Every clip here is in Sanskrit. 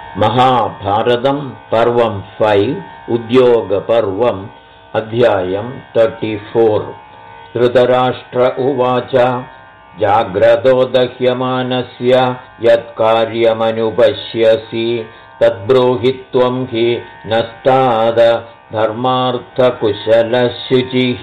महाभारतं पर्वं 5 उद्योगपर्वम् अध्यायं 34। धृतराष्ट्र उवाच जाग्रतो दह्यमानस्य यत्कार्यमनुपश्यसि तद्ब्रूहि त्वं हि नस्ताद धर्मार्थकुशलशुचिः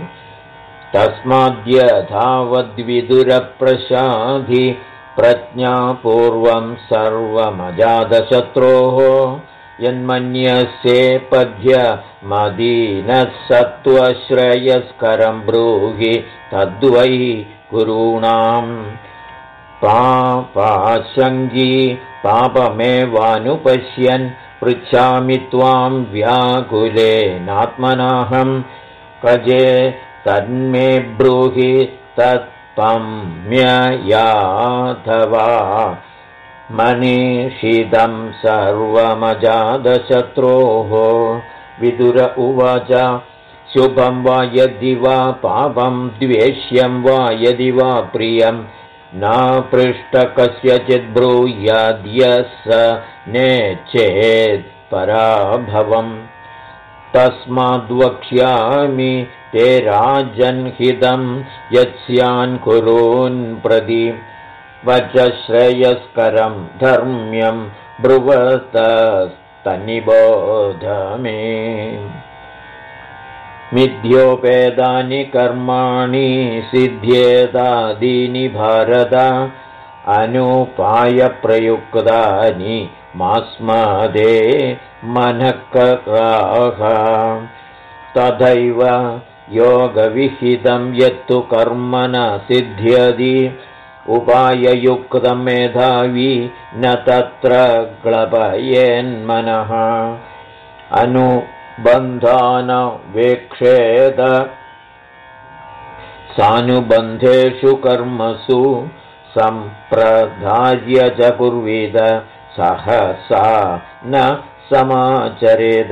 तस्माद्यथावद्विदुरप्रसाधि प्रज्ञापूर्वं सर्वमजातशत्रोः यन्मन्यसे पद्यमदीनः सत्त्वश्रेयस्करं ब्रूहि तद्वै गुरूणां पापाशङ्गी पापमेवानुपश्यन् पृच्छामि त्वां व्याकुलेनात्मनाहं कजे तन्मे ब्रूहि तत्पम्ययाथवा मनीषितं सर्वमजातशत्रोः। विदुर उवाच शुभं वा यदि वा पापं द्वेष्यं वा यदि वा प्रियं नापृष्ट कस्यचित् ब्रूयाद्य स नेच्छेत् पराभवम् तस्माद्वक्ष्यामि ते राजन्हितं यत्स्यान् कुरून् प्रति वच श्रेयस्करं धर्म्यं ब्रुवतस्तन्निबोध मे मिथ्योपेदानि कर्माणि सिद्ध्येतादीनि भारत अनुपायप्रयुक्तानि मास्मदे मनःककाः तथैव योगविहितं यत्तु कर्म न सिद्ध्यति उपाययुक्तं मेधावी न तत्र ग्लपयेन्मनः अनुबन्धान वेक्षेत सानुबन्धेषु कर्मसु सम्प्रदार्य च कुर्वीत सहसा न समाचरेद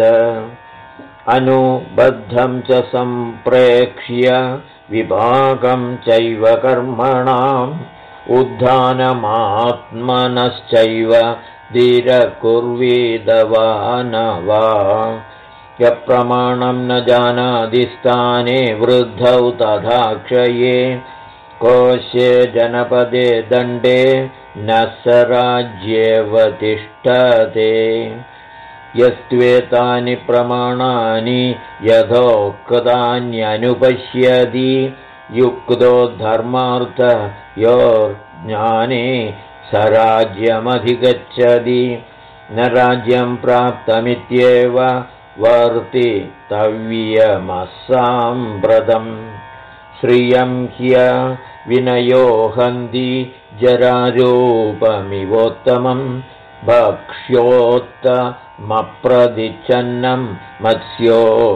अनुबद्धं च सम्प्रेक्ष्य विभागं चैव कर्मणाम् उद्धानमात्मनश्चैव धीरकुर्वीदवानवा यप्रमाणं न जानाति स्थाने वृद्धौ तथा क्षये कोशे जनपदे दण्डे न स राज्येव तिष्ठते यस्त्वेतानि प्रमाणानि यथोक्तान्यनुपश्यति युक्तो धर्मार्थयोर्ज्ञाने स राज्यमधिगच्छति न राज्यं प्राप्तमित्येव वर्तितव्यमसाम्प्रतम् श्रियं ह्य विनयो हन्ति जरारूपमिवोत्तमं भक्ष्योत्तमप्रदिच्छन्नं मत्स्यो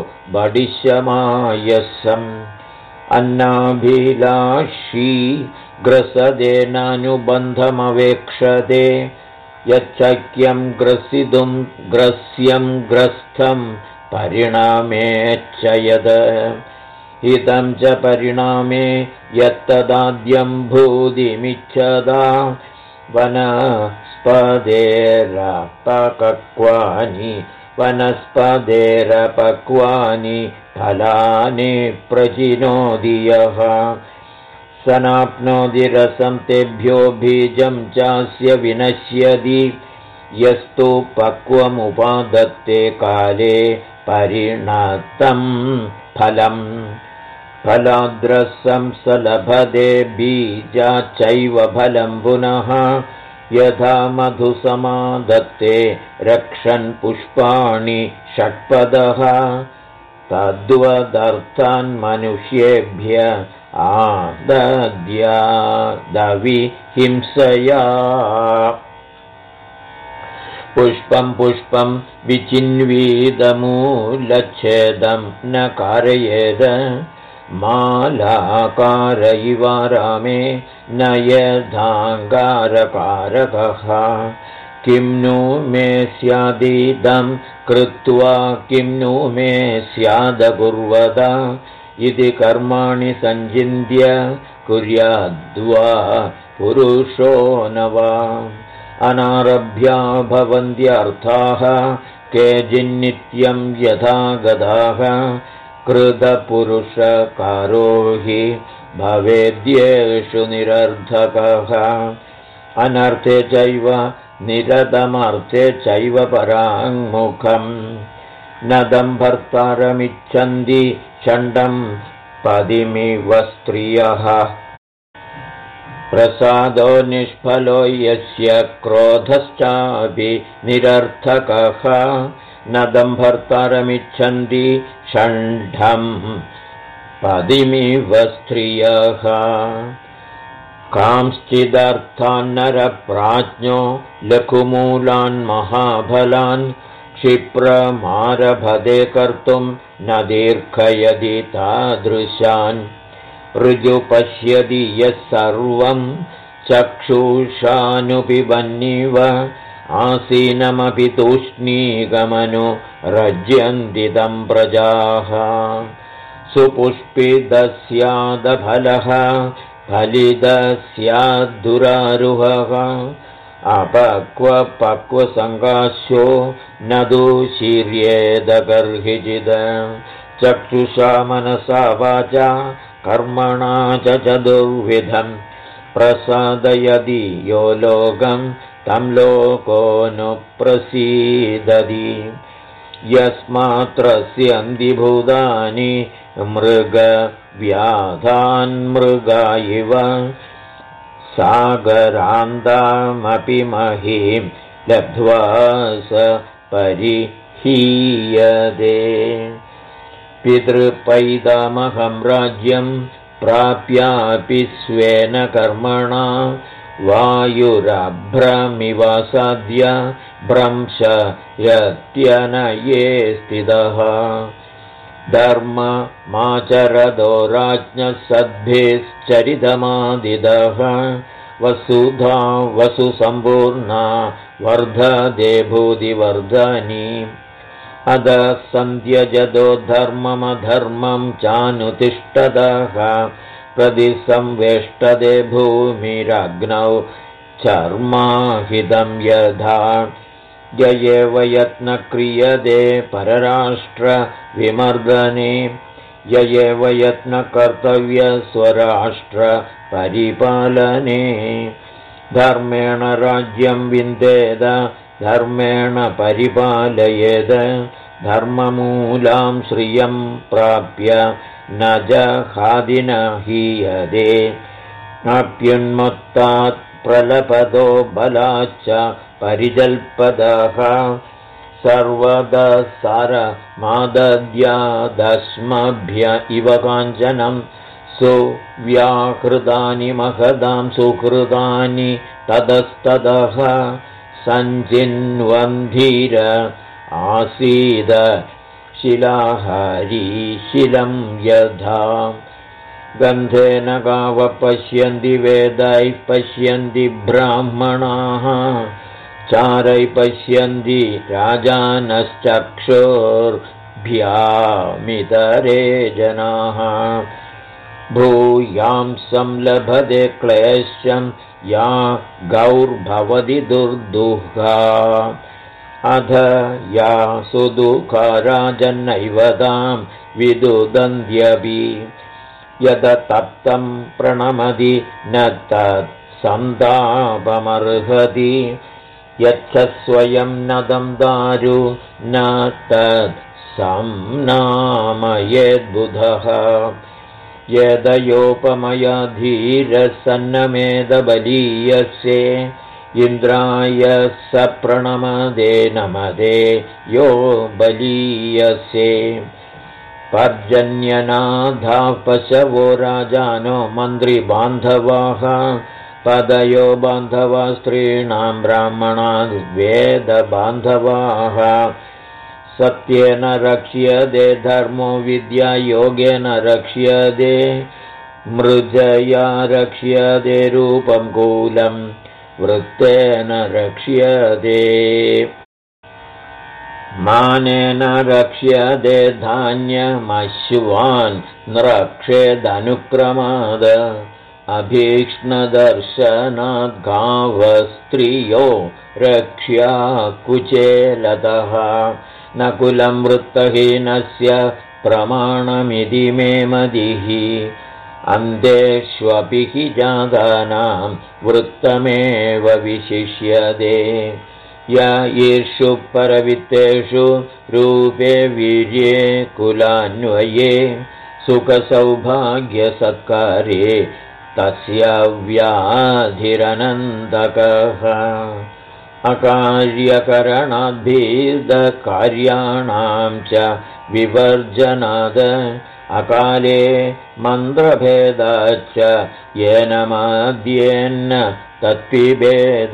बडिशमायसम् अन्नाभिलाषी ग्रसदेनानुबन्धमवेक्षते यच्छक्यं ग्रसितुं ग्रस्यं ग्रस्थं परिणामेच्च यद हितं च परिणामे यत्तदाद्यं भूतिमिच्छदा वनस्पतेरपक्वानि फलानि प्रचिनोति यः सनाप्नोति रसं तेभ्यो बीजं चास्य विनश्यति यस्तु पक्वमुपादत्ते काले परिणतं फलम् फलाद्रसं स लभते बीजाच्चैव फलं पुनः यथा मधुसमादत्ते रक्षन् पुष्पाणि षट्पदः तद्वदर्थान् मनुष्येभ्य आदद्यादविहिंसया पुष्पं पुष्पं विचिन्वीदमूलच्छेदं न कारयेद मालाकार इव रामे न यथाङ्गारकारकः किं नु मे स्यादिदं कृत्वा किं नु मे स्यादकुर्वद इति कर्माणि सञ्चिन्त्य कुर्याद्वा पुरुषो न वा अनारभ्या भवन्त्यर्थाः केचिन्नित्यं यथा गदाः कृतपुरुषकारो हि भवेद्येषु निरर्थकः अनर्थे चैव निरतमर्थे चैव पराङ्मुखम् न दम्भर्तारमिच्छन्ति षण्डं पदिमिव स्त्रियः प्रसादो निष्फलो यस्य क्रोधश्चापि निरर्थकः न दम्भर्तारमिच्छन्ति षण्डं पदिमिव स्त्रियः कांश्चिदर्थान् नरप्राज्ञो लघुमूलान् महाफलान् क्षिप्रमारभते कर्तुं न दीर्घयति तादृशान् ऋजुपश्यति यः सर्वं चक्षुषानुपिबन्निव आसीनमपि तूष्णीकमनु रज्यन्ति तं प्रजाः सुपुष्पितस्यादफलः फलितस्याद्दुरारुहः अपक्वपक्वसङ्गास्यो न दूशीर्येदकर्हिचिद चक्षुषा मनसा वाचा कर्मणा च चतुर्विधं प्रसादयति यो लोकं तं लोकोऽनुप्रसीदति यस्मात्रस्यन्ति भूतानि मृगव्याधान्मृगा इव सागरान्तामपि महीं लब्ध्वा स परिहीयते पितृपैतामहं राज्यं प्राप्यापि स्वेन कर्मणा वायुरभ्रमिवासाद्य भ्रंशयत्यनये स्थितः धर्ममाचरदो राज्ञः सद्भिश्चरितमादिदः वसुधा वसुसम्पूर्णा वर्धते भूतिवर्धनी अधः सन्त्यजतो धर्ममधर्मं चानुतिष्ठतः प्रतिसंवेष्टते भूमिरग्नौ चर्माहितं यथा य एव यत्नः क्रियते परराष्ट्रविमर्दने य एव यत्नः कर्तव्यः स्वराष्ट्रपरिपालने धर्मेण राज्यं विन्देत धर्मेण परिपालयेत् धर्ममूलां श्रियं प्राप्य न जहादि न हीयते अप्युन्मत्तात् प्रलपदो बलाच्च परिजल्पदः सर्वदा सारमादद्यादस्मभ्य इव काञ्चनं सुव्याकृतानि महदां सुकृतानि ततस्ततः सञ्चिन्वन्धीर आसीद शिलाहरीशिलं यथा गन्धेन गावः पश्यन्ति वेदैः पश्यन्ति ब्राह्मणाः चारैः पश्यन्ति राजानश्चक्षुर्भ्यामितरे जनाः भूयां संलभते क्लेशं या गौर्भवति दुर्दुःखा अध या सुदुःखा राजन्नैव तां विदुदन्त्यपि यदतप्तं प्रणमति न तत्सन्तापमर्हति यच्च स्वयं नदं दारु न तत्संनामयेद्बुधः यदयोपमया धीरसन्नमेदबलीयसे इन्द्राय स प्रणमदे नमदे यो बलीयसे पर्जन्यनाथाः पशवो राजानो मन्त्रिबान्धवाः पदयो बान्धवा स्त्रीणां ब्राह्मणाद् वेदबान्धवाः सत्येन रक्ष्यते धर्मो विद्या योगेन रक्ष्यते मृजया रक्ष्यते रूपं कूलं वृत्तेन रक्ष्यते मानेन रक्ष्यते धान्यमश्वान् न रक्षेदनुक्रमाद अभीक्ष्णदर्शनाद्गावस्त्रियो रक्ष्या कुचेलतः न कुलं वृत्तहीनस्य प्रमाणमिति मे मदिः अन्धेष्वपि हि जातानां वृत्तमेव विशिष्यते य ईर्षु परवित्तेषु रूपे वीर्ये कुलान्वये सुखसौभाग्यसत्कारे तस्य व्याधिरनन्तकः अकार्यकरणाद्भेदकार्याणां च विवर्जनाद अकाले मन्त्रभेदाच्च येन माद्येन्न तत्पिबेद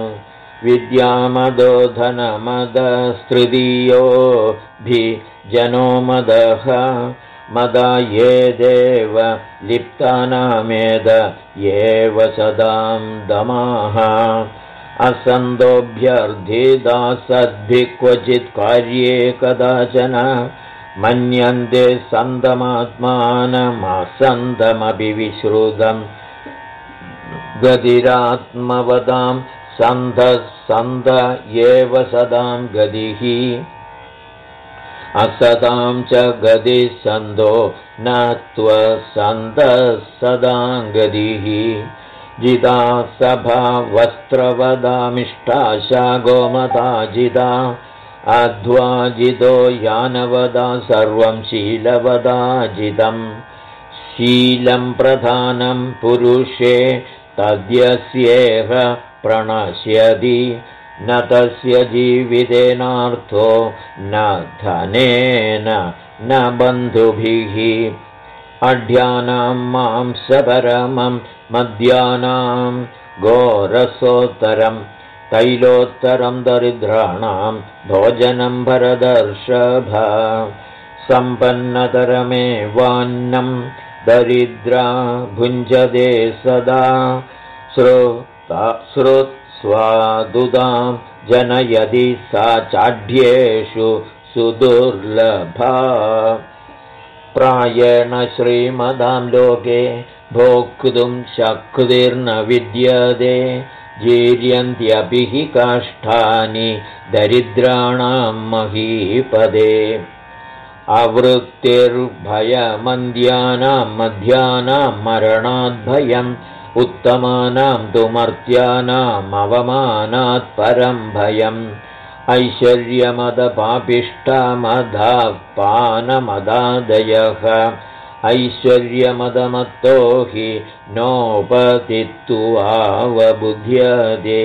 विद्यामदोधनमदस्तृतीयोऽभिजनो मदः मदा ये देव लिप्तानामेद एव सदां दमाः असन्दोऽभ्यर्थिता सद्भिः क्वचित् कार्ये कदाचन मन्यन्ते सन्दमात्मानमसन्दमपि विश्रुतं गतिरात्मवदां सन्द एव सदां गतिः असतां च गतिः सन्दो न त्वसन्दः सदां गतिः जिता सभा वस्त्रवदामिष्टाशा गोमता जिता अध्वाजितो यानवदा सर्वं शीलवदाजितं शीलं प्रधानं पुरुषे तद्यस्येह प्रणश्यति न तस्य जीवितेनार्थो न धनेन न बन्धुभिः अढ्यानां मांसपरमं मद्यानां गोरसोत्तरं तैलोत्तरं दरिद्राणां भोजनं भरदर्षभ सम्पन्नतरमेवान्नं दरिद्रा भुञ्जते सदा श्रुत्स्वादुदां जनयति सा चाढ्येषु सुदुर्लभा प्रायेण श्रीमदां लोके भोक्तुं शक्तिर्न विद्यते जीर्यन्त्यपि हि काष्ठानि दरिद्राणां महीपदे आवृत्तिर्भयमन्द्यानां मध्यानां मरणाद्भयम् उत्तमानां तु मर्त्यानाम् अवमानात् परं भयम् ऐश्वर्यमदपापिष्टमदाः पानमदादयः ऐश्वर्यमदमत्तो हि नोपतित्वावबुध्यते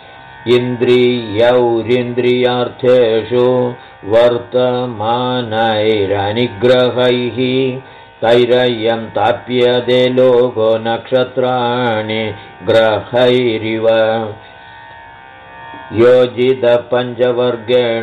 इन्द्रियौरिन्द्रियार्थेषु वर्तमानैरनिग्रहैः तैरयं ताप्यते लोको नक्षत्राणि ग्रहैरिव योजितपञ्चवर्गेण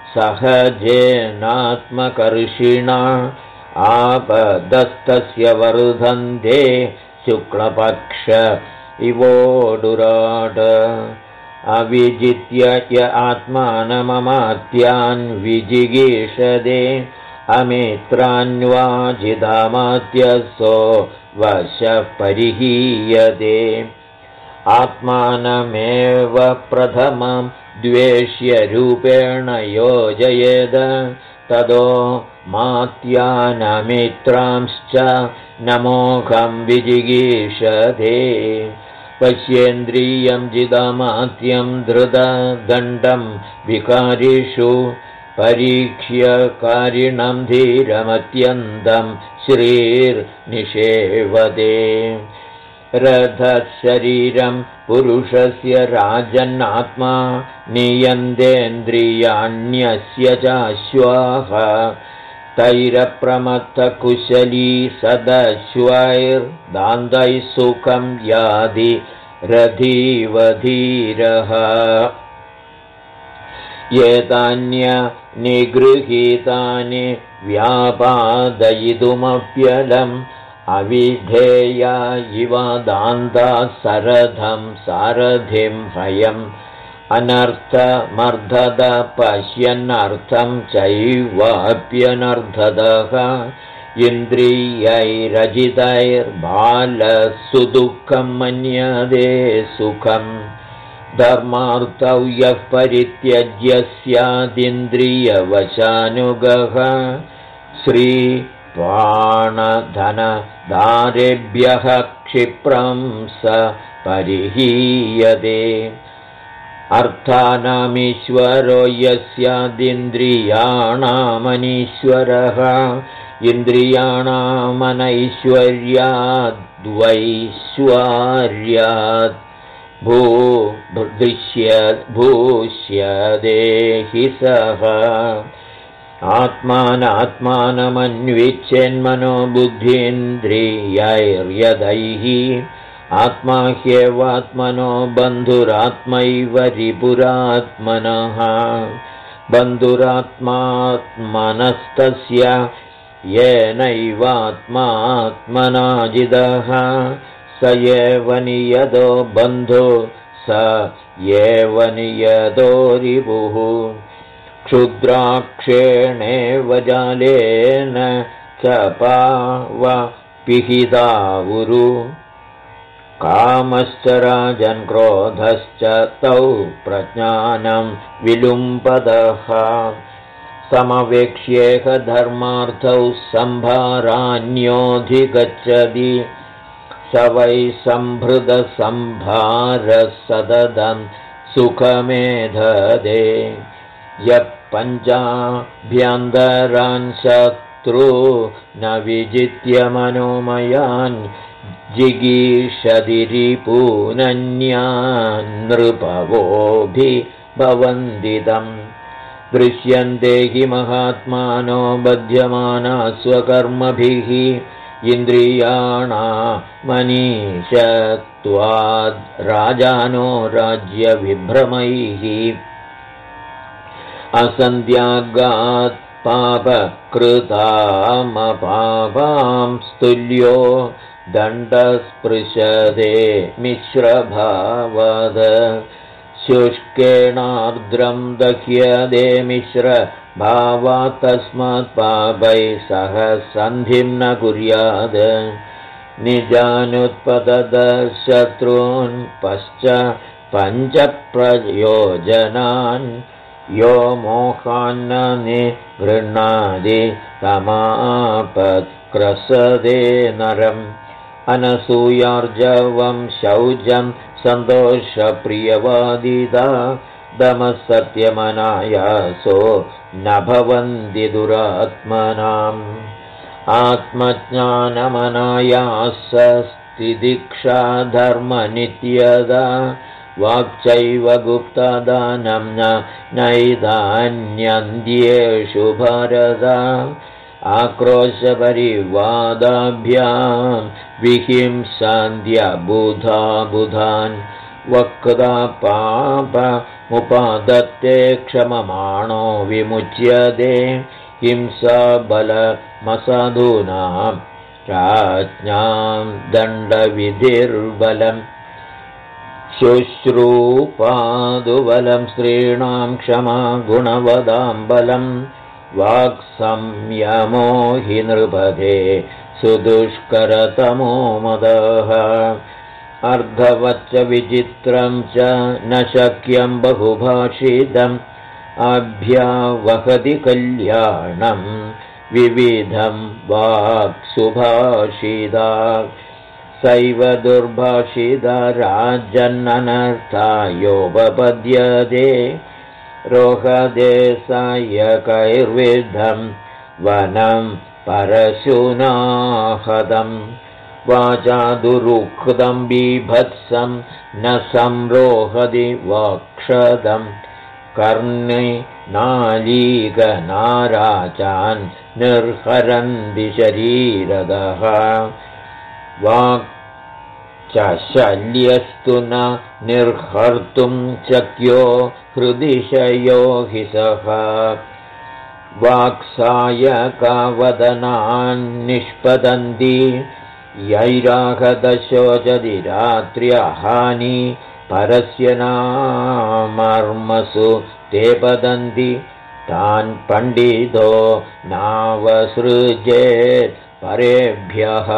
सहजेनात्मकर्षिणा आपदस्तस्य वर्धन्ते शुक्लपक्ष इवोडुराड अविजित्य य आत्मानममात्यान् विजिगीषदे अमित्रान्वाजिदामात्यसो वशः परिहीयते आत्मानमेव प्रथमं द्वेष्यरूपेण योजयेद ततो मात्यानमित्रांश्च नमोघं विजिगीषते पश्येन्द्रियं जिदामात्यं धृतदण्डं विकारिषु परीक्ष्य कारिणं धीरमत्यन्तं श्रीर्निषेवते रथशरीरं पुरुषस्य राजन्नात्मा नियन्तेन्द्रियाण्यस्य चाश्वाः तैरप्रमत्तकुशली सदश्वैर्दान्तैः सुखं यादि रथीवधीरः एतान्यनिगृहीतानि व्यापादयितुमप्यलम् अविधेया इव दान्ता सरथं सारथिं हयम् अनर्थमर्धद पश्यन्नर्थं चैवाप्यनर्धदः इन्द्रियैरजितैर्बालसुदुःखं मन्यते सुखम् धर्मार्थौ यः परित्यज्य स्यादिन्द्रियवशानुगः श्रीप्राणधनदारेभ्यः क्षिप्रं स परिहीयते अर्थानामीश्वरो यस्यादिन्द्रियाणामनीश्वरः इन्द्रियाणामनैश्वर्याद्वैश्वर्यात् भूष्यदे हि सः आत्मानमन्विच्छेन्मनो बुद्धीन्द्रियैर्यदैः आत्मा ह्येवात्मनो बन्धुरात्मैव रिपुरात्मनः बन्धुरात्मात्मनस्तस्य येनैवात्मात्मना जितः स एव नियतो बन्धो स एव नियतो रिपुः क्षुद्राक्षेणेव जालेन चपावपिहितावुरु कामश्च राजन् क्रोधश्च तौ प्रज्ञानं विलुम्पतः समवेक्ष्येह धर्मार्थौ सम्भारान्योऽधिगच्छति स वै सम्भृतसम्भारः सततं सुखमेधदे यः पञ्चाभ्यन्तरान् शत्रु न विजित्य मनोमयान् जिगीषति रिपूनन्यान् नृपवोऽभिभवन्दितम् दृश्यन्ते हि महात्मानो बध्यमाना स्वकर्मभिः इन्द्रियाणामनीशत्वाद् राजानो राज्यविभ्रमैः असन्त्यागात् पापकृतामपापांस्तुल्यो दण्डस्पृशते मिश्रभावद शुष्केणार्द्रं दह्यते मिश्रभावात् तस्मात् पापैः सह सन्धिं न कुर्यात् निजानुत्पतद शत्रून् पञ्चप्रयोजनान् यो मोहान्न निगृह्णाति तमापत्क्रसदे नरम् अनसूयार्जवं शौचं सन्तोषप्रियवादिता दमः सत्यमनायासो न भवन्ति दुरात्मनाम् आत्मज्ञानमनायासस्तिदीक्षा धर्मनित्यदा वाक्चैव गुप्तदानं नैदान्यन्त्येषु भारत आक्रोशपरिवादाभ्यां विहिंसान्त्यबुधा बुधान् वक्ता पापमुपादत्ते क्षममाणो विमुच्यते हिंसाबलमसाधूनां राज्ञां दण्डविधिर्बलम् शुश्रूपादुबलं स्त्रीणां क्षमा गुणवदां बलम् वाक्संयमो हि नृपते सुदुष्करतमो मदः अर्धवच्च विचित्रं च न शक्यं बहुभाषितम् अभ्यावहति कल्याणं विविधं वाक्सुभाषिता सैव दुर्भाषिता राजन्ननर्थायोपपद्यते रोहदे सायकैर्विद्धं वनं परशुनाहदं वाचा दुरुक्तं बीभत्सं न संरोहति वाक्षदं कर्णे नालीकनाराचान् निर्हरन्ति शरीरदः वाक्चशल्यस्तु न निर्हर्तुं शक्यो हृदिशयो हि सः वाक्सायकावदनान्निष्पतन्ति यैराहदशोचति रात्र्यहानि परस्य नामर्मसु ते पतन्ति तान् पण्डितो नावसृजेत् परेभ्यः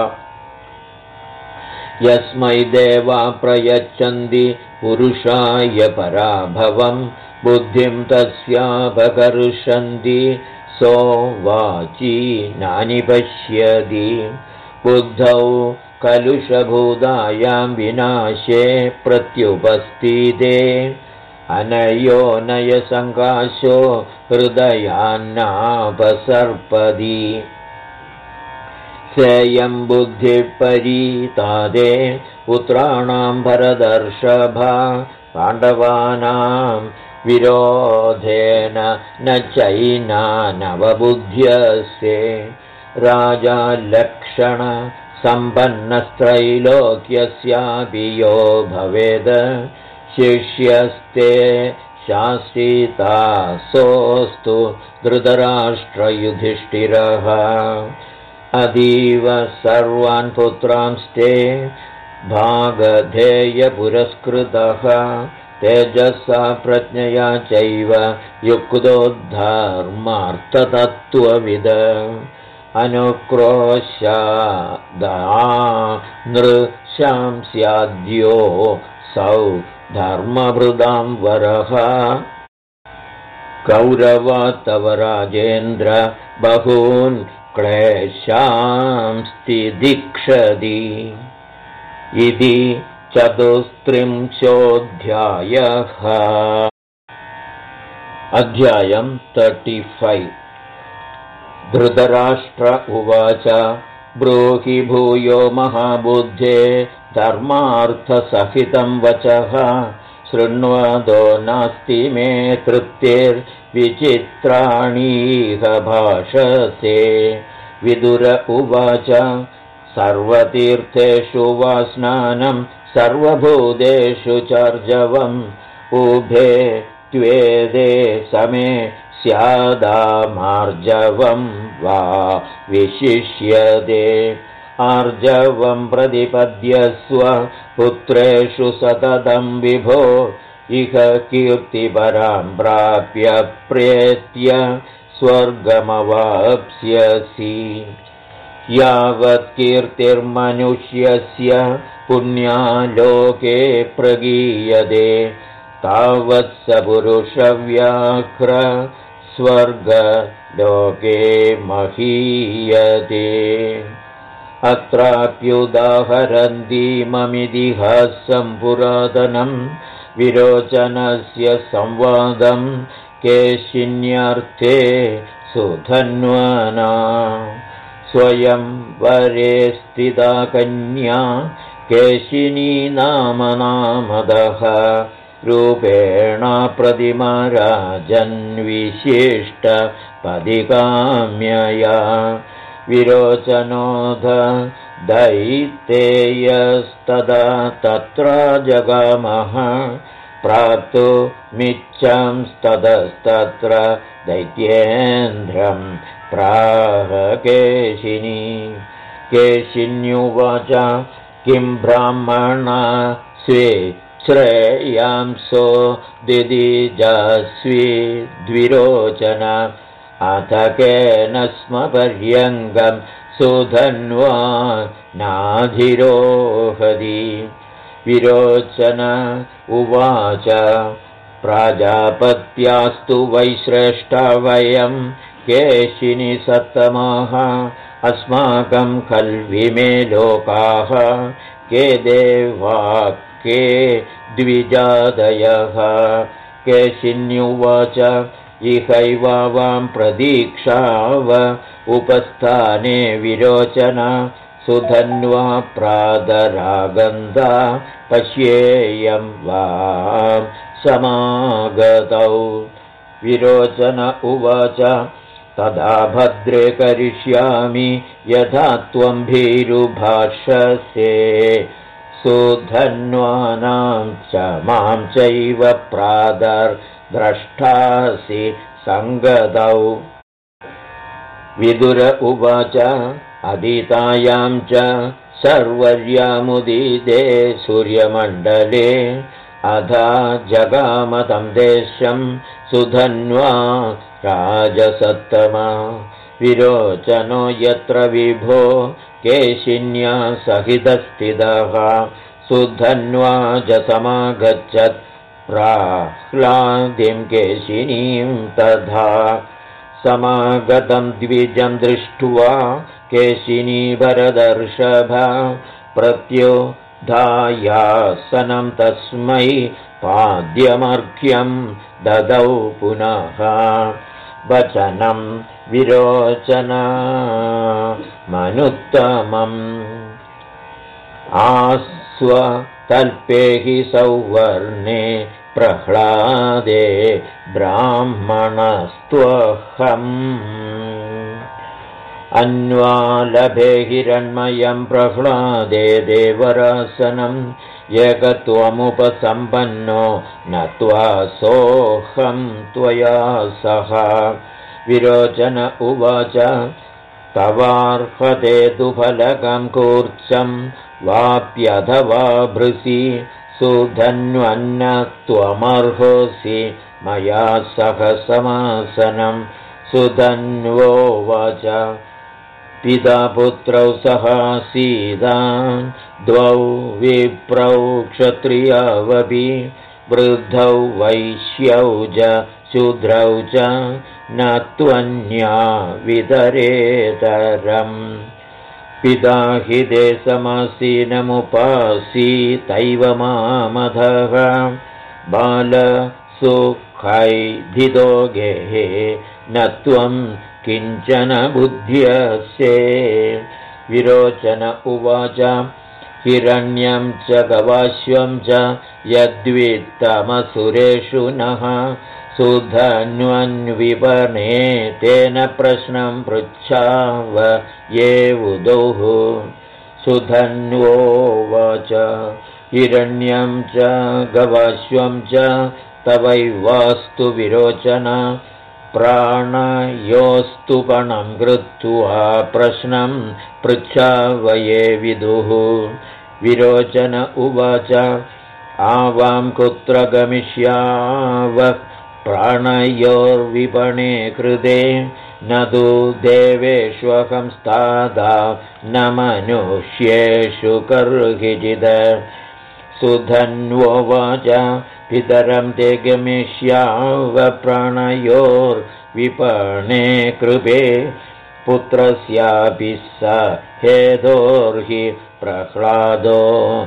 यस्मै देवा प्रयच्छन्ति पुरुषाय पराभवं बुद्धिं तस्यापकर्षन्ति सोवाची नानिपश्यति बुद्धौ कलुषभूतायां विनाशे प्रत्युपस्थिते अनयो नयसङ्काशो हृदयान्नापसर्पति सेयं बुद्धिपरीतादे पुत्राणां भरतर्षभा पाण्डवानां विरोधेन न चैनानवबुध्यस्ते राजा लक्षणसम्पन्नस्त्रैलोक्यस्यापि यो भवेद शिष्यस्ते शासितासोऽस्तु धृतराष्ट्रयुधिष्ठिरः अतीव सर्वान् पुत्रांस्ते भागधेयपुरस्कृतः तेजसा प्रज्ञया चैव युक्तो धर्मार्थतत्त्वविद अनुक्रोशादानृशांस्याद्यो सौ धर्मभृदां वरः कौरवात्तव राजेन्द्र बहून् क्लेशांस्तिदीक्षति इति 34 अध्यायं 35 धृतराष्ट्र उवाच ब्रूहि भूयो महाबुद्धे धर्मार्थसहितं वचः शृण्वदो नास्ति मे तृप्तिर्विचित्राणीह भाषसे विदुर उवाच सर्वतीर्थेषु वा स्नानं सर्वभूतेषु चार्जवम् उभे त्वेदे समे स्यादामार्जवं वा विशिष्यते आर्जवं प्रतिपद्यस्व पुत्रेषु सततं विभो इह कीर्तिपरां प्राप्य प्रेत्य स्वर्गमवाप्स्यसि यावत् कीर्तिर्मनुष्यस्य पुण्यालोके प्रगीयते तावत् स पुरुषव्याघ्र स्वर्गलोके महीयते अत्राप्युदाहरन्तीममितिहासं पुरातनं विरोचनस्य संवादं केशिन्यर्थे सुधन्वना स्वयं वरे स्थिता कन्या केशिनी नामदः रूपेण प्रतिमा राजन्विशिष्टपदिकाम्यया विरोचनोध दैतेयस्तदा तत्र जगामः प्राप्तुमिच्छंस्ततस्तत्र दैत्येन्द्रं प्राह केशिनी केशिन्युवाच किं ब्राह्मणा स्वे श्रेयांसो दिदिजस्वी द्विरोचन अथ केन स्म पर्यङ्गं सुधन्वा नाधिरोहति विरोचन उवाच प्राजापत्यास्तु वैश्रेष्ठा वयं केशिनि सत्तमाः अस्माकं खल्विमे लोकाः के देवा के द्विजादयः केशिन्युवाच इहैवां प्रतीक्षाव उपस्थाने विरोचन सुधन्वा प्रादरागन्धा पश्येयं वां समागतौ विरोचन उवाच तदा भद्रे करिष्यामि यथा त्वं भीरुभाषसे सुधन्वानां च मां चैव प्रादर्द्रष्टासि सङ्गतौ विदुर उवाच अदितायां च सर्वर्यामुदिते सूर्यमण्डले अधा जगामतं देशं सुधन्वा राजसत्तमा विरोचनो यत्र विभो केशिन्या सहितस्थितः सुधन्वाज समागच्छत् प्राह्लादिं केशिनीं तथा समागतं द्विजं दृष्ट्वा केशिनी भरदर्षभ प्रत्युधायासनं तस्मै पाद्यमर्घ्यं ददौ पुनः वचनं विरोचनमनुत्तमम् आस्वतल्पे हि सौवर्णे प्रह्लादे ब्राह्मणस्त्वहम् अन्वालभे हिरण्मयं प्रह्लादे देवरासनम् एकत्वमुपसम्पन्नो नत्वा सोऽहं त्वया सह विरोचन उवाच तवार्हते तु फलकं कूर्चं वाप्यथवा भृसि सुधन्वन्न त्वमर्होसि मया सह समासनं सुधन्वोवाच पिता पुत्रौ सहासीदान् द्वौ विप्रौ क्षत्रियावपि वृद्धौ वैश्यौ च शूद्रौ च न त्वन्या वितरेतरम् पिता हि देशमासीनमुपासीतैव मामधः बालसुखैधितो गेहे न त्वं किञ्चन बुद्ध्यसे विरोचन उवाच हिरण्यं च गवाश्वं च यद्वित्तमसुरेषु नः सुधन्वन्विपणे तेन प्रश्नं पृच्छाव ये वुदुः सुधन्वोवाच हिरण्यं च गवाश्वं च तवैवास्तु विरोचन प्राणयोस्तु पणं कृत्वा प्रश्नं पृच्छाव ये विदुः विरोचन उवाच आवां कुत्र गमिष्यावः प्राणयोर्विपणे कृते न तु देवेष्वहं स्तादा न मनुष्येषु कर्हिचित् सुधन्वोवाच पितरं ते गमिष्यावः प्राणयोर्विपणे कृपे पुत्रस्यापि स हेतोर्हि प्रह्लादो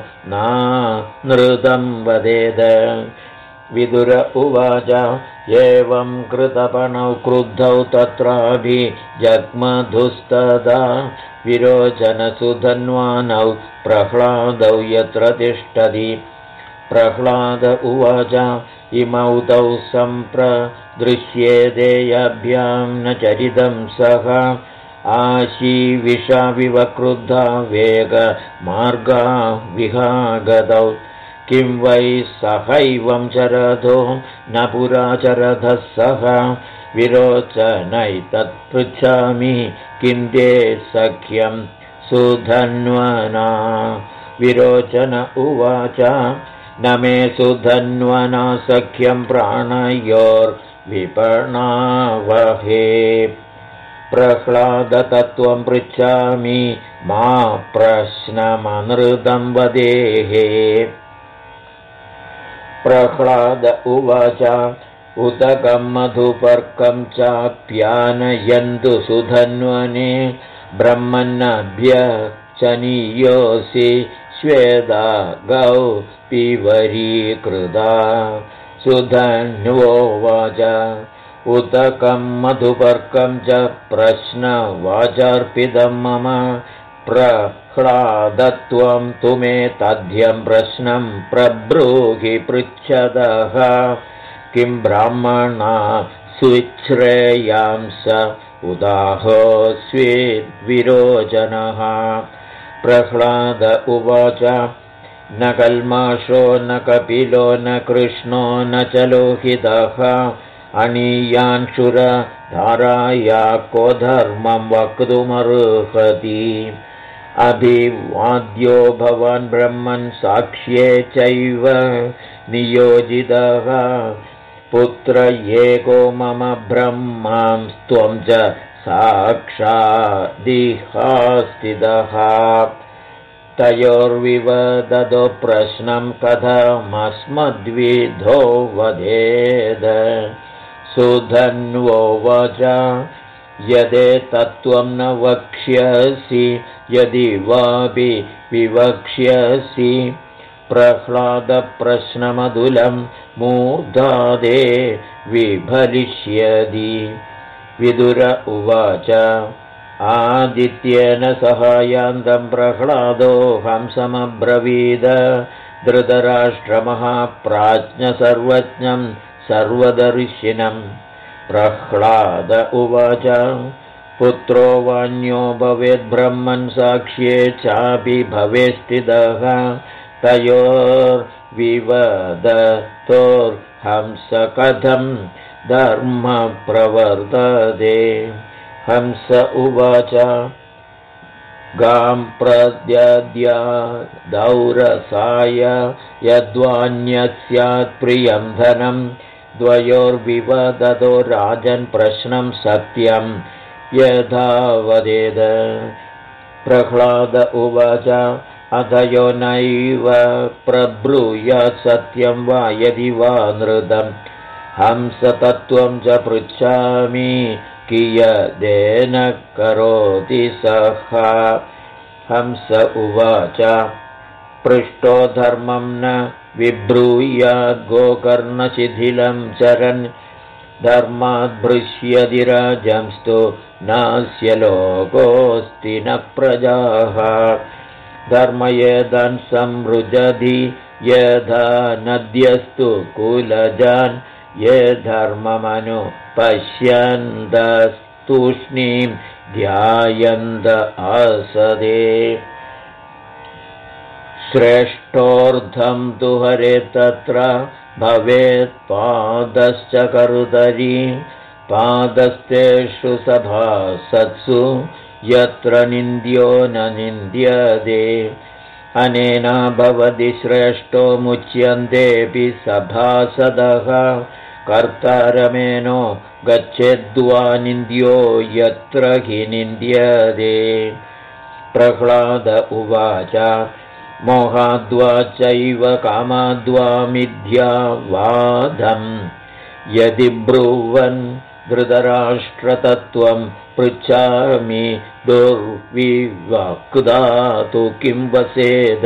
नृतं वदेद विदुर उवाच एवं कृतपणौ क्रुद्धौ तत्राभिजग्मधुस्तदा विरोचनसुधन्वानौ प्रह्लादौ यत्र तिष्ठति प्रह्लाद उवाच इमौ तौ सम्प्रदृश्येदेयाभ्यां न चरितं सह आशीविषाविवक्रुद्धा वेगमार्गा विहागतौ किं वै सहैवं चरधो न पुरा चरधः सह विरोचनैतत्पृच्छामि किं ते सख्यं सुधन्वना विरोचन उवाच न मे सुधन्वना सख्यं प्राणयोर्विपणावहे प्रह्लादतत्त्वं पृच्छामि मा प्रश्नमनृतं वदेः प्रह्लाद उवाच उदकं मधुपर्कं चाप्यानयन्तु सुधन्वने ब्रह्मन्नभ्यचनीयोऽसि श्वेदा गौ पिवरीकृता सुधन्वोवाच उदकं मधुपर्कं च प्रश्नवाचार्पितं मम प्रह्लादत्वं तु मे तद्यं प्रश्नं प्रब्रूहि पृच्छदः किं ब्राह्मणा स्विच्छ्रेयांस उदाहोऽस्विद्विरोचनः प्रह्लाद उवाच न कल्माषो न कपिलो न कृष्णो न च लोहितः अनीयान्शुरधाराया को धर्मं वक्तुमर्हति अभिवाद्यो भवान् ब्रह्मन् साक्ष्ये चैव नियोजितः पुत्र एको मम ब्रह्मां त्वं च साक्षादिहास्तिदः तयोर्विवदतो प्रश्नं कथमस्मद्विधो वदेद सुधन्वोवाच यदेतत्त्वं न वक्ष्यसि यदि वापि विवक्ष्यसि प्रह्लादप्रश्नमधुलं मूर्धादे विफलिष्यति विदुर उवाच आदित्येन सहायान्तं प्रह्लादो हंसमब्रवीद धृतराष्ट्रमहाप्राज्ञसर्वज्ञं सर्वदर्शिनं प्रह्लाद उवाच पुत्रो वान्यो भवेद्ब्रह्मन् साक्ष्ये चापि भवेस्थितः तयोर्विवदतोर्हंस कथं धर्म प्रवर्तते हंस उवाच गां प्रद्यद्यादौरसाय यद्वान्यस्यात् प्रियं धनं द्वयोर्विवदतो राजन् प्रश्नं सत्यं यथा वदेद प्रह्लाद उवाच अधयो नैव प्रब्रूयात् सत्यं वा यदि वा नृतं हंसतत्त्वं च पृच्छामि कियदेन करोति सः हंस उवाच पृष्टो धर्मं न विब्रूयाद् गोकर्णशिथिलं चरन् धर्माद्भृश्यति राजंस्तु नास्य लोकोऽस्ति न प्रजाः धर्मयेदन् संवृजति यथा नद्यस्तु कुलजान् ये धर्ममनुपश्यन्तस्तूष्णीं ध्यायन्त आसदे श्रेष्ठोर्धं तु हरे तत्र भवेत् पादश्च करुतरी पादस्तेषु सभासत्सु यत्र निन्द्यो न निन्द्यते अनेना भवति श्रेष्ठो मुच्यन्तेऽपि सभासदः कर्तारमेनो गच्छेद्वा निन्द्यो यत्र हि निन्द्यते प्रह्लाद उवाच मोहाद्वा चैव कामाद्वा मिथ्यावादं यदि ब्रुवन् धृतराष्ट्रतत्त्वं पृच्छामि दुर्विवक्ता तु किं वसेद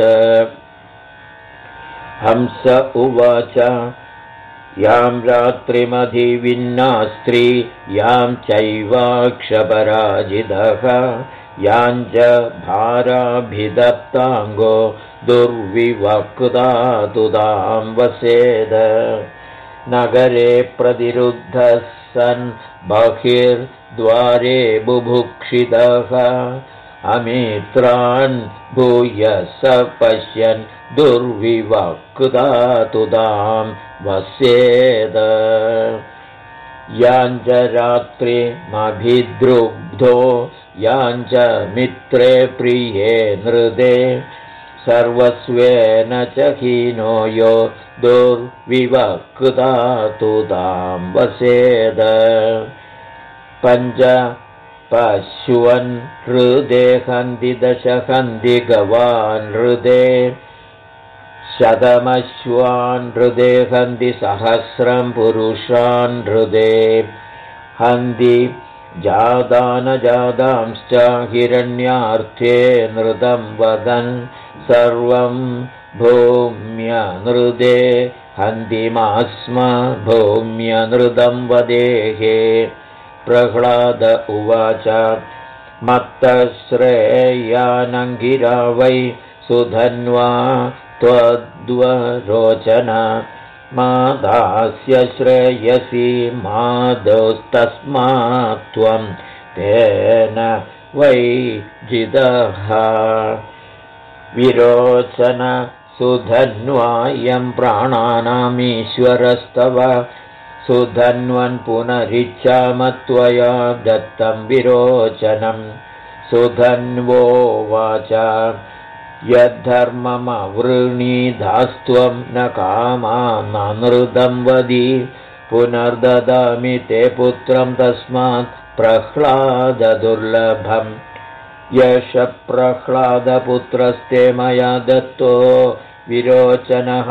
हंस उवाच यां रात्रिमधिविन्ना स्त्री यां चैवाक्षपराजितः यां च भाराभिदत्ताङ्गो दुर्विवक्ता तु तां वसेद नगरे प्रतिरुद्धः सन् बहिर्द्वारे बुभुक्षितः अमित्रान् भूयः स पश्यन् दुर्विवक्ता तु तां वसेद याञ्च रात्रिमभिद्रुब्धो याञ्च मित्रे प्रिये नृदे सर्वस्वेन च हीनो यो दुर्विवक्ता तु तां वसेद पञ्च पश्वन् हृदे हन्ति दश हन्ति गवान् हृदे शतमश्वान् हृदे हन्ति सहस्रं पुरुषान् हृदे हन्ति जादानजादांश्च हिरण्यार्थे नृतं वदन् सर्वं भूम्यनृदे हन्तिमास्म भूम्यनृतं वदेहे प्रह्लाद उवाच मत्तश्रेयानङ्गिरा वै सुधन्वा त्वद्वरोचन मादास्य श्रेयसि मादोस्तस्मात् त्वं तेन वै जितः विरोचन सुधन्वायं प्राणानामीश्वरस्तव सुधन्वन् पुनरिच्छामत्वया दत्तं विरोचनं सुधन्वोवाच यद्धर्ममवृणीधास्त्वं न कामाननृतं वदि पुनर्ददामि ते पुत्रं तस्मात् प्रह्लाददुर्लभम् यश प्रह्लादपुत्रस्ते मया दत्तो विरोचनः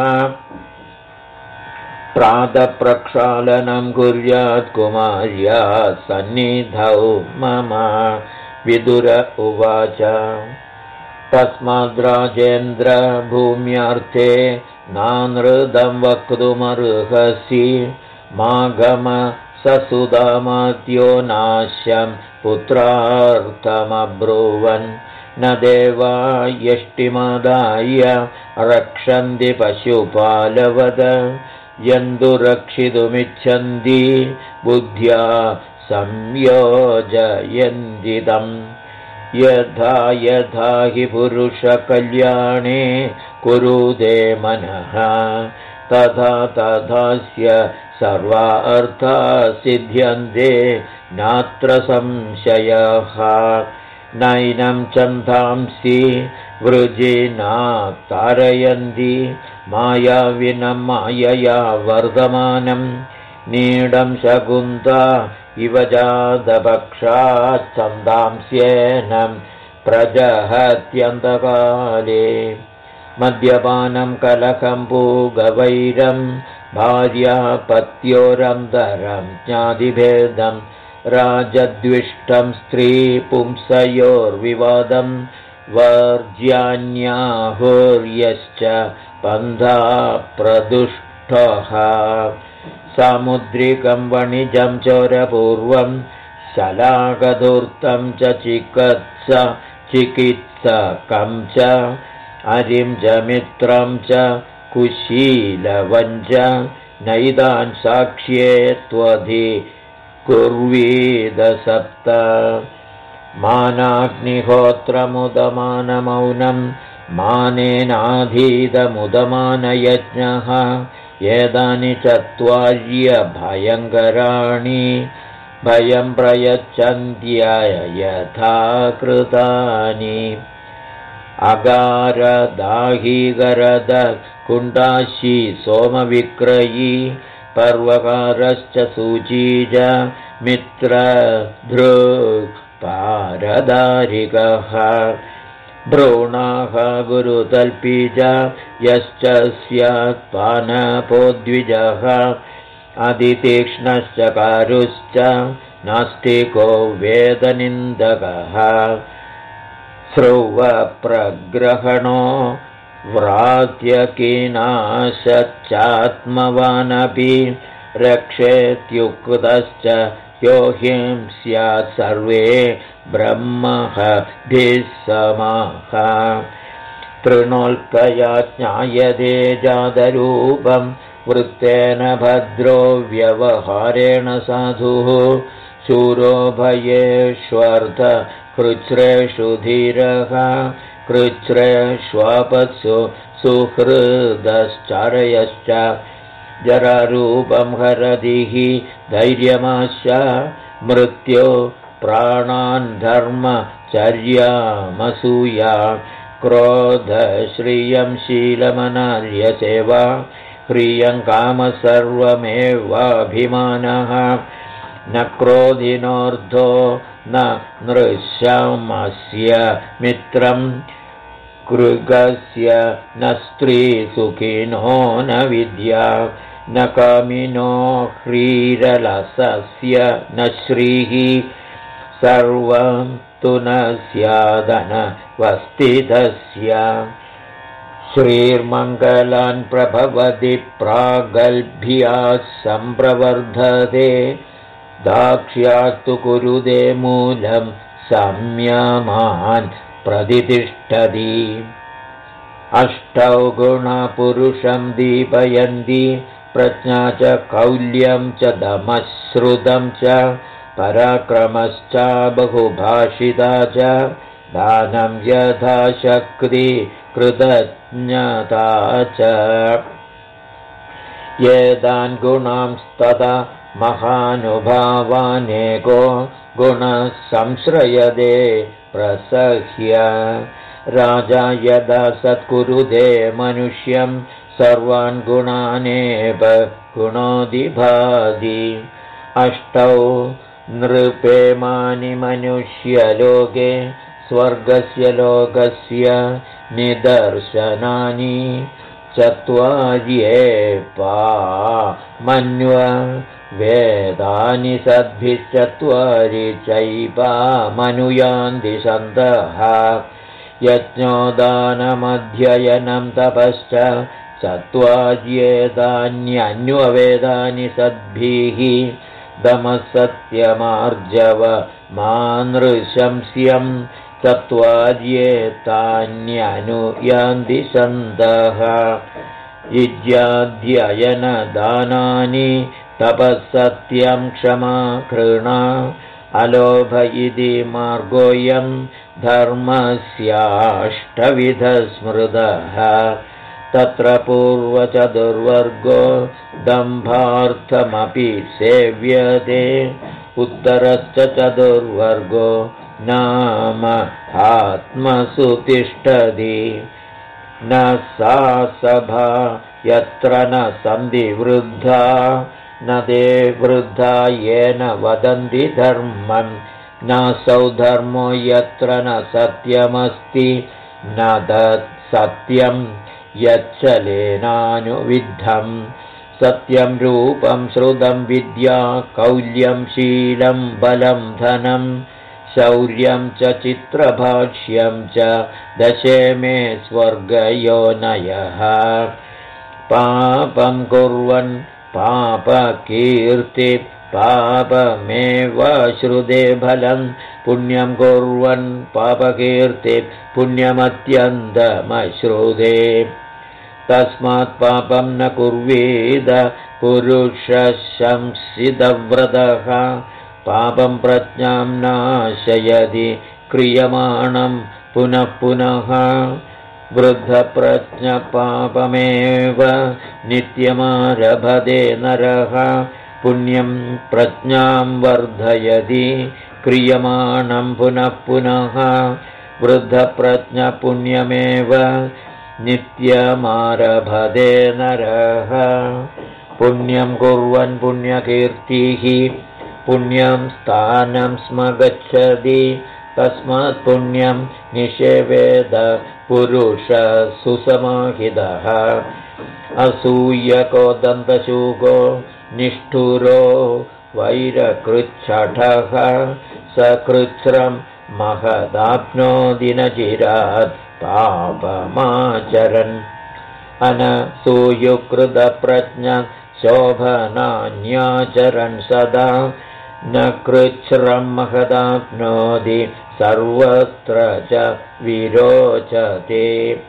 प्रातःप्रक्षालनं कुर्यात् कुमार्या सन्निधौ मम विदुर उवाच तस्माद्राजेन्द्र भूम्यार्थे नानृदं वक्तुमर्हसि मागम ससुदामात्यो नाश्यं पुत्रार्थमब्रुवन् न देवा यष्टिमादाय रक्षन्ति पशुपालवद यन्दुरक्षितुमिच्छन्ति बुद्ध्या संयोजयन्दिदम् यथा यथा हि पुरुषकल्याणे कुरुते मनः तथा तथास्य सर्वा अर्था सिद्ध्यन्ते नात्र संशयः नैनं छन्दांसि वृजिना तारयन्ति मायाविनं मायया वर्धमानं नीडं शकुन्ता इव जातपक्षात् छन्दांस्येनं प्रजहत्यन्तकाले मद्यपानं कलहं पूगवैरं भार्यापत्योरन्तरं ज्ञातिभेदं राजद्विष्टं स्त्रीपुंसयोर्विवादं वर्ज्यान्याहुर्यश्च पन्था प्रदुष्टः सामुद्रिकं वणिजं चोरपूर्वं शलाकधूर्तं च चिकित्सकं च हरिं च मित्रं च कुशीलवं च नैतान् साक्ष्ये त्वधि कुर्वीद सप्त मानाग्निहोत्रमुदमानमौनं मानेनाधीतमुदमानयज्ञः एतानि चत्वार्यभयङ्कराणि भयं प्रयच्छन्त्ययथा कृतानि अगारदाहीगरद कुण्डाशी सोमविक्रयी पर्वकारश्च सूचीज मित्रधृक्पारदारिकः भ्रूणाः गुरुतल्पीज यश्च स्यात् पानपोद्विजः अतितीक्ष्णश्च कारुश्च नास्तिको वेदनिन्दकः स्रुवप्रग्रहणो व्रात्यकीनाशच्चात्मवानपि रक्षेत्युक्तश्च यो हिं स्यात् सर्वे ब्रह्मभिः समाः तृणोल्कया ज्ञायते जातरूपं वृत्तेन भद्रो व्यवहारेण साधुः शूरो भयेष्वर्थ कृच्छ्रेषु धीरः कृच्छ्रेष्वापत्सु सुहृदश्चारयश्च जरारूपं हरदिः धैर्यमाश्च मृत्यो प्राणान् धर्मचर्यामसूया क्रोधश्रियं शीलमनार्यसेवा ह्रियं कामसर्वमेवाभिमानः न क्रोधिनोर्धो न नृशमस्य मित्रं कृगस्य न स्त्रीसुखिनो न विद्या न कामिनो ह्रीरलसस्य न श्रीः सर्वं तु न स्यादनवस्थितस्य श्रीर्मङ्गलान् प्रभवति प्रागल्भ्यात् सम्प्रवर्धते दाक्ष्यात्तु कुरुदे मूलं संयमान् प्रतितिष्ठति अष्टौ गुणपुरुषं दीपयन्ति प्रज्ञा च कौल्यं च दमश्रुतं च पराक्रमश्च बहुभाषिता च दानं यथाशक्ति कृतज्ञता च एतान् गुणांस्तदा महानुभावानेको गुणः संश्रयते प्रसह्य राजा यदा सत्कुरुते मनुष्यं सर्वान् गुणानेव गुणोदिभाति अष्टौ नृपेमानि मनुष्यलोके स्वर्गस्य लोकस्य निदर्शनानि चत्वार्येपामन्व वेदानि सद्भिश्चत्वारि चैपामनुयान्ति सन्तः यज्ञोदानमध्ययनं तपश्च चत्वार्येतान्यन्ववेदानि सद्भिः दमः सत्यमार्जवमानृशंस्यं चत्वार्येतान्यनुयान्ति सन्तः युज्याध्ययनदानानि तपःसत्यं क्षमा घृणा अलोभ इति मार्गोऽयं धर्मस्याष्टविधः स्मृतः तत्र पूर्वचतुर्वर्गो दम्भार्थमपि सेव्यते उत्तरश्च चतुर्वर्गो नाम आत्मसु तिष्ठति न सा सभा यत्र न सन्ति वृद्धा न ते वृद्धा येन वदन्ति धर्मं नासौ धर्मो यत्र न सत्यमस्ति न तत् सत्यं यच्चलेनानुविद्धं सत्यं रूपं श्रुतं विद्या कौल्यं शीलं बलं धनं शौर्यं च चित्रभाष्यं च दशमे स्वर्गयोनयः पापं कुर्वन् पापकीर्ति पापमेव श्रुते फलं पुण्यं कुर्वन् पापकीर्ति पुण्यमत्यन्तमश्रुते तस्मात् पापं न कुर्वीद पुरुषशंसितव्रतः पापं प्रज्ञां नाशयति क्रियमाणं पुनः पुनः वृद्धप्रज्ञपापमेव नित्यमारभते नरः पुण्यं प्रज्ञां वर्धयति क्रियमाणं पुनः पुनः वृद्धप्रज्ञपुण्यमेव नित्यमारभते नरः पुण्यं कुर्वन् पुण्यकीर्तिः पुण्यं स्थानं स्म गच्छति तस्मात् पुण्यं निषेवेद पुरुषः सुसमाहितः असूयकोदन्तशूको निष्ठुरो वैरकृच्छठः सकृच्छ्रं महदाप्नोति न चिरात् पापमाचरन् अनसूयुकृतप्रज्ञ शोभनान्याचरन् सदा न कृच्छ्रं महदाप्नोति सर्वत्र च विरोचते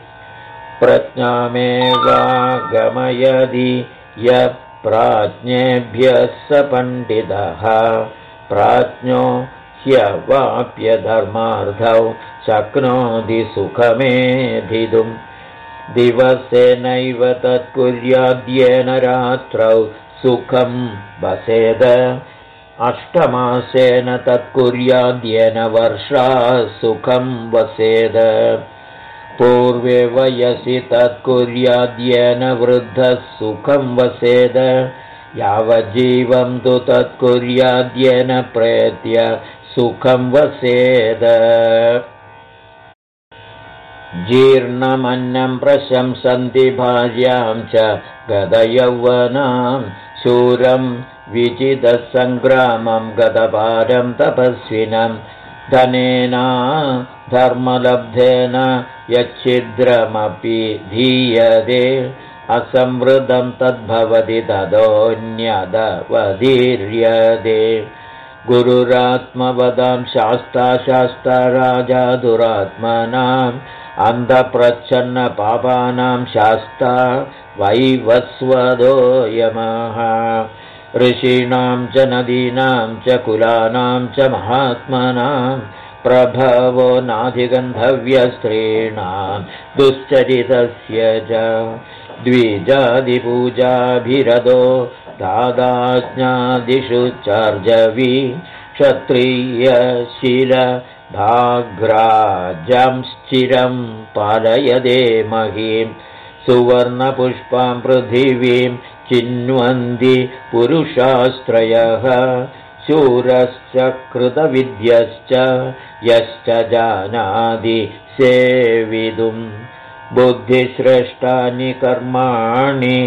प्रज्ञामेवागमयति यः प्राज्ञेभ्यः स पण्डितः प्राज्ञो ह्यवाप्य धर्मार्थौ शक्नोति सुखमेधितुं दिवसेनैव तत्कुर्याद्येन रात्रौ सुखं वसेद अष्टमासेन तत्कुर्याद्येन वर्षा सुखं वसेद पूर्वे वयसि तत्कुर्याद्येन वृद्धः सुखं वसेद यावज्जीवं तु तत्कुर्याद्येन प्रेत्य सुखं वसेद जीर्णमन्नं प्रशंसन्ति भार्यां च गतयौवनां शूरं विजितसङ्ग्रामं गतपारं तपस्विनं धनेन धर्मलब्धेन यच्छिद्रमपि धीयते असंवृतं तद्भवति तदोऽन्यदवधीर्यते गुरुरात्मवदां शास्ता शास्ता राजा दुरात्मनाम् अन्धप्रच्छन्नपापानां शास्ता वैवस्वतो यमः ऋषीणां च नदीनां च कुलानां च महात्मनां प्रभवो नाधिगन्धव्यस्त्रीणां दुश्चरितस्य च द्विजादिपूजाभिरतो दादाज्ञादिषु चार्जवी क्षत्रियशीलभाग्राजंश्चिरं पालयदे महीं सुवर्णपुष्पां पृथिवीं चिन्वन्ति पुरुषास्त्रयः शूरश्च कृतविद्यश्च यश्च जानाति सेवितुं बुद्धिश्रेष्ठानि कर्माणि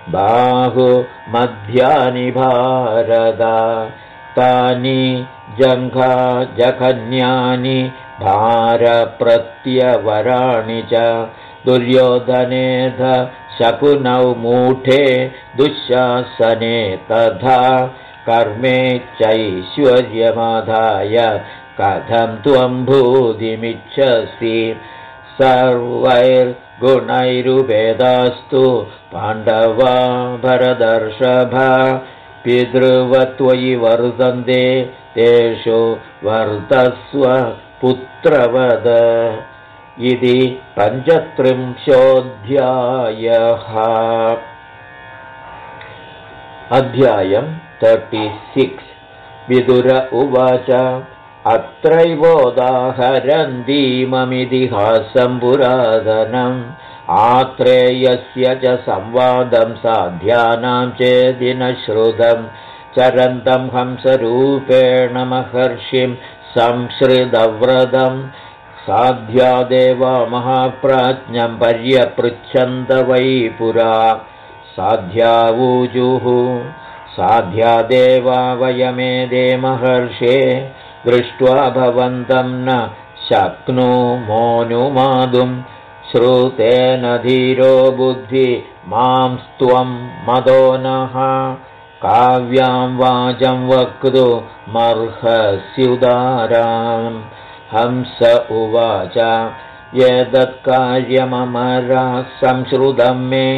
बाहुमध्यानि भारत तानि जघन्यानि भारप्रत्यवराणि च दुर्योधनेध शकुनौ मूढे दुःशासने तथा कर्मे चैश्वर्यमादाय कथं त्वं भूतिमिच्छसि सर्वैर्गुणैरुभेदास्तु पाण्डवा भरतर्षभ पितृवत्त्वयि वर्तन्ते तेषु वर्तस्व पुत्रवद इति 35. अध्यायम् 36. विदुर उवाच अत्रैवोदाहरन्तीममितिहासं पुरातनम् आत्रेयस्य च संवादं साध्यानां चेदि न श्रुतं चरन्तं हंसरूपेण महर्षिं संश्रितव्रतं साध्यादेवा महाप्राज्ञं पर्यपृच्छन्त वै पुरा साध्यावूजुः साध्यादेवा वयमेदे महर्षे दृष्ट्वा भवन्तं न शक्नुमोऽनुमातुं श्रुतेन धीरो बुद्धिमांस्त्वं मदो नः काव्यां वाचं वक्तुमर्हस्युदाराम् हंस उवाच एतत्कार्यममरा संश्रुतं मे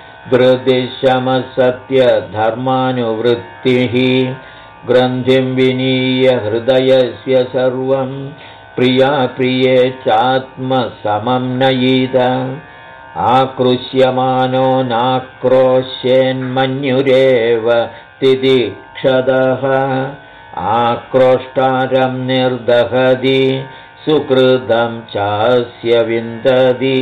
धृतिशमसत्यधर्मानुवृत्तिः ग्रन्थिं विनीय हृदयस्य सर्वं प्रिया प्रिये चात्मसमं नयीत आकृष्यमानो नाक्रोश्येन्मन्युरेव तितिक्षतः आक्रोष्टारं निर्दहति सुकृतं चास्य विन्दति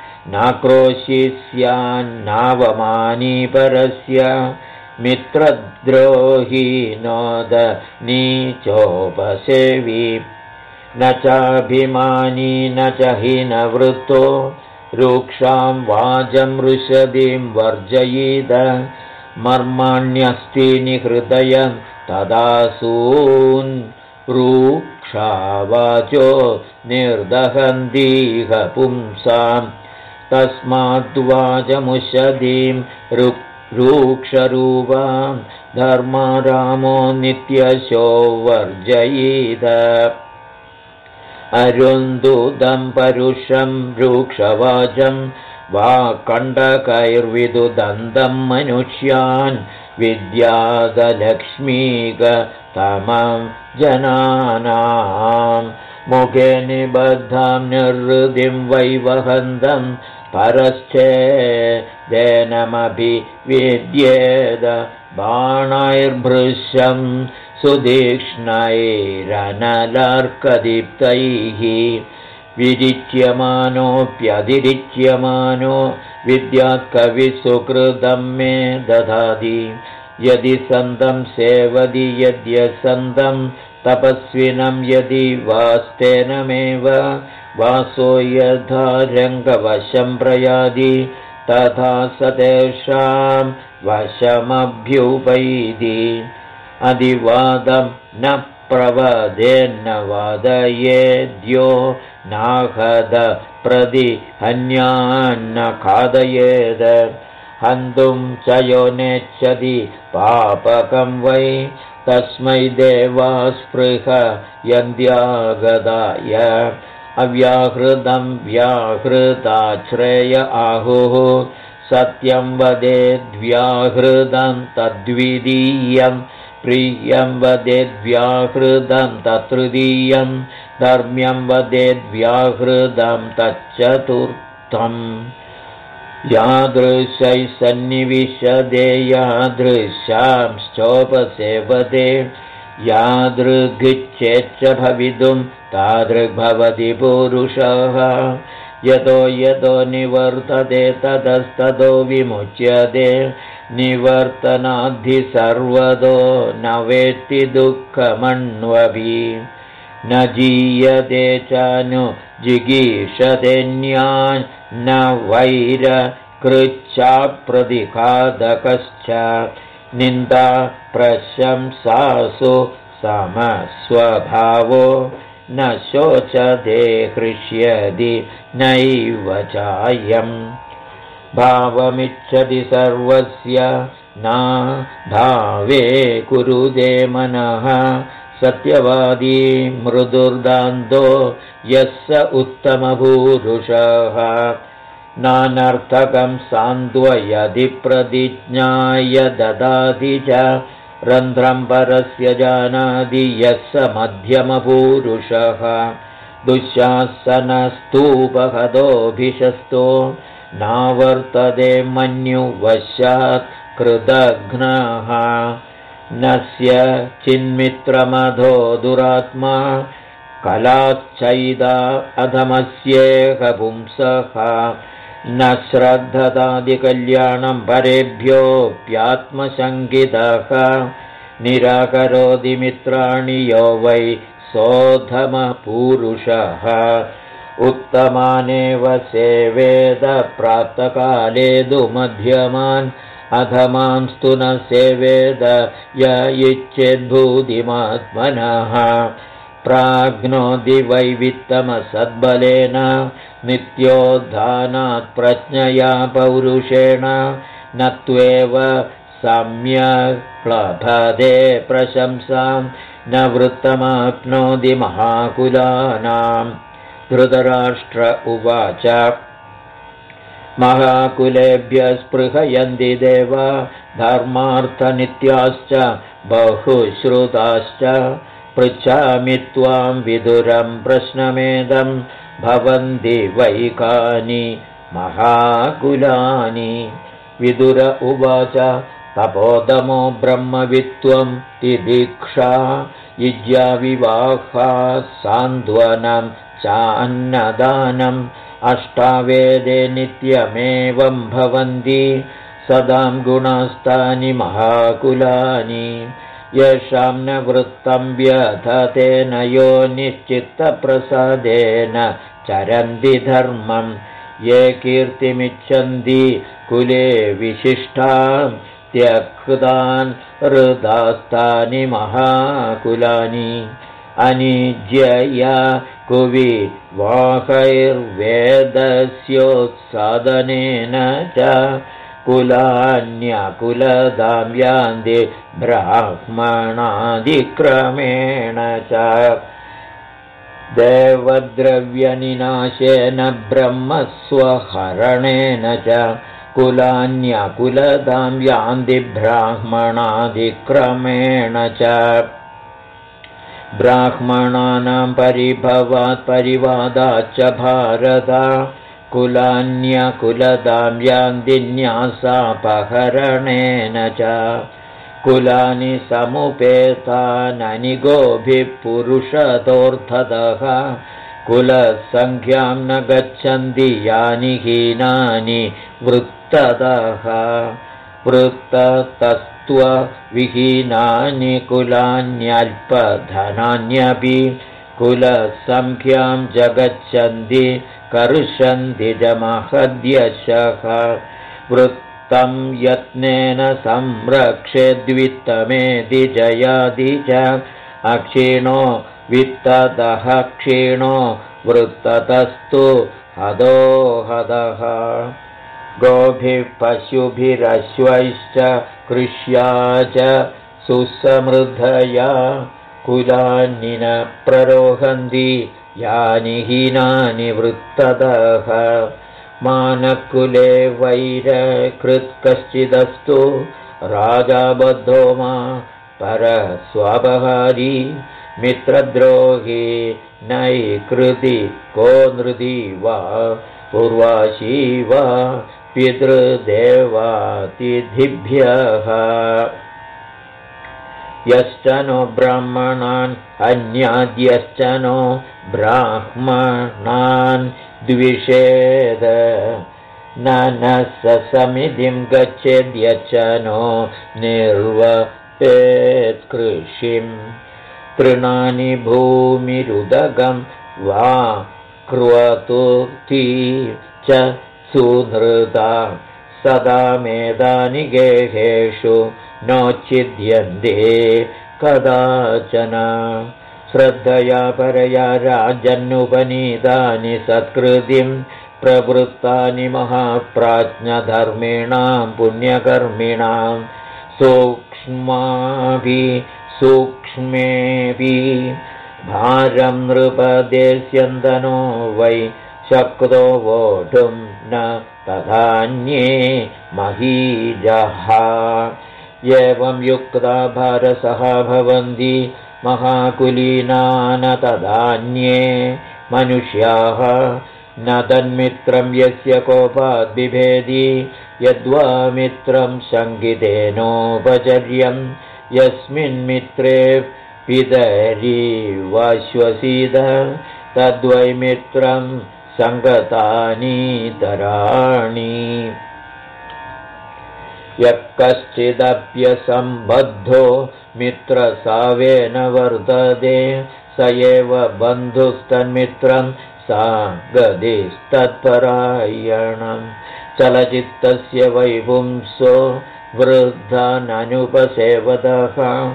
नाक्रोशिष्यान्नावमानी परस्य मित्रद्रोही नोद नीचोपसेवी न चाभिमानी न च हीनवृत्तो रूक्षां वाचं रुषदीं वर्जयीत मर्माण्यस्तीनि हृदयं तदासून् रूक्षावाचो निर्दहन्तीह पुंसां तस्माद्वाचमुषदीं रूक्षरूपां धर्मारामो नित्यशो वर्जयीत अरुन्धुदं परुषं रूक्षवाचं वा कण्डकैर्विदुदन्तं मनुष्यान् विद्यादलक्ष्मीकतमं जनानां मुखे निबद्धं निर्हृदिं वैवहन्तं परश्चेदेनमभिविद्येद बाणैर्भृशं सुतीक्ष्णैरनलार्कदीप्तैः विरिच्यमानोऽप्यतिरिच्यमानो विद्यात्कविसुकृतं मे दधाति यदि सन्तं सेवति यद्यसन्तं तपस्विनं यदि वास्तेनमेव वासो यथा रङ्गवशं प्रयाति तथा स तेषां वशमभ्युपैति अधिवादं न प्रवदेन्न वादयेद्यो नाहद प्रतिहन्यान्न खादयेद हन्तुं च यो नेच्छति पापकं वै तस्मै देवा स्पृहयन्त्यागदाय अव्याहृतं व्याहृताश्रेय आहुः सत्यं वदेद्व्याहृतं तद्वितीयं प्रियं वदेद्व्याहृतं तत्तृतीयं धर्म्यं वदेद्व्याहृतं तच्चतुर्थम् यादृशैः सन्निविशदे यादृशांश्चोपसेवते यादृगिच्छेच्च भवितुं तादृग्भवति पुरुषः यतो यतो निवर्तते ततस्ततो विमुच्यते निवर्तनाद्धि सर्वतो न वेत्ति दुःखमण्वपि न जीयते चानु जिगीषतेऽन्यान् न वैरकृच्छाप्रतिघातकश्च निन्दा प्रशंसासु समस्वभावो न शोचते हृष्यति नैव चायम् भावमिच्छति सर्वस्य न भावे कुरुते मनः सत्यवादी मृदुर्दान्तो यस्य उत्तमपूरुषः नानर्थकं सान्त्वयदि प्रतिज्ञाय ददाति च रन्ध्रं परस्य जानाति यस्य मध्यमपूरुषः दुःशासनस्तूपहदोऽभिशस्तो नावर्तते मन्युवशात् कृतघ्नः नस्य चिन्मित्रमधो दुरात्मा कलाच्चैदा अधमस्येह पुंसः न श्रद्धतादिकल्याणं परेभ्योऽप्यात्मशङ्कितः निराकरोति मित्राणि यो वै सोऽधमपूरुषः उत्तमानेव सेवेद प्रातःकाले तु मध्यमान् अधमांस्तु न सेवेद य इच्छेद्भूतिमात्मनः प्राज्ञोति वैवित्तमसद्बलेन नित्योद्धानात् प्रज्ञया पौरुषेण न त्वेव सम्यक् प्लभते प्रशंसां न वृत्तमाप्नोति महाकुलानां धृतराष्ट्र उवाच महाकुलेभ्यः स्पृहयन्ति देवा धर्मार्थनित्याश्च बहुश्रुताश्च पृच्छामि त्वां विदुरं प्रश्नमेदं भवन्ति वैकानि महाकुलानि विदुर उवाच तपोदमो ब्रह्मवित्वं तिदीक्षा युज्याविवाहा सान्त्वनं चान्नदानम् अष्टावेदे नित्यमेवं भवन्ति सदां गुणास्तानि महाकुलानि येषां न वृत्तं व्यथतेन यो निश्चित्तप्रसादेन चरन्ति धर्मं ये कीर्तिमिच्छन्ति कुले विशिष्टां त्यक्तान् हृदास्तानि महाकुलानि अनिज्यया कुवि वाहैर्वेदस्योत्सादनेन च कुलान्यकुलदां यान्ति ब्राह्मणादिक्रमेण च देवद्रव्यनिनाशेन ब्रह्मस्वहरणेन च कुलान्यकुलदां यान्ति ब्राह्मणादिक्रमेण च ब्राह्मणानां परिभवात् परिवादाच्च भारत कुलान्यकुलदां यान्ति न्यासापहरणेन च कुलानि समुपेताननिगोभिः पुरुषतोऽर्थतः कुलसङ्ख्यां न गच्छन्ति यानि हीनानि वृत्ततः वृत्ततस्त्वविहीनानि कुलान्यल्पधनान्यपि कुलसङ्ख्यां जगच्छन्ति कर्षन्ति च महद्यशः वृत्तं यत्नेन संरक्षेद्वित्तमेति जयादि च अक्षीणो वित्ततः क्षीणो वृत्ततस्तु हदोहदः गोभिः पशुभिरश्वैश्च कृष्या च सुसमृद्धया कुलानि न प्ररोहन्ति यानि हीनानि वृत्ततः मानकुले वैरकृत् कश्चिदस्तु राजा बद्धो मा परस्वापहारी मित्रद्रोही नैकृति को नृति वा पूर्वाशी वा पितृदेवातिथिभ्यः यश्च नो ब्राह्मणान् अन्याद्यश्च नो ब्राह्मणान् द्विषेद न स समितिं गच्छेद्यश्च नो निर्वपेत् कृषिं तृणानि भूमिरुदगं वा कृवतुर्ती च सुहृदा सदा मेधानि गेहेषु नोच्छिद्यन्ते कदाचन श्रद्धया परया राजन्नुपनीतानि सत्कृतिं प्रवृत्तानि महाप्राज्ञधर्मिणां पुण्यकर्मिणां सूक्ष्मेऽपि भारं नृपदेस्यन्दनो वै शक्तो वोढुं न तथान्ये महीजः एवं युक्ता भारसः भवन्ति महाकुलीना न तदान्ये मनुष्याः न तन्मित्रं यस्य कोपाद् बिभेदि यद्वा मित्रं शङ्कितेनोपचर्यं यस्मिन्मित्रे पितरीवाश्वसीद तद्वै मित्रं सङ्गतानीतराणि यः कश्चिदप्यसम्बद्धो मित्रसावेन वर्तते स एव बन्धुस्तन्मित्रं सागदिस्तत्परायणं चलचित्तस्य वैपुंसो वृद्धाननुपसेवतः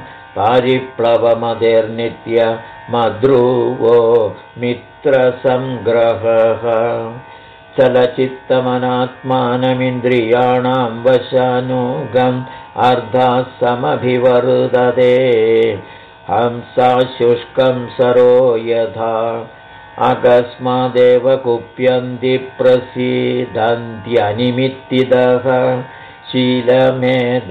पारिप्लवमदेर्नित्यमद्रुवो मित्रसंग्रहः चलचित्तमनात्मानमिन्द्रियाणां वशानुगम् अर्धासमभिवर्धते हंसाशुष्कं सरो यथा अकस्मादेव कुप्यन्ति प्रसीदन्त्यनिमित्तिदः शीलमेध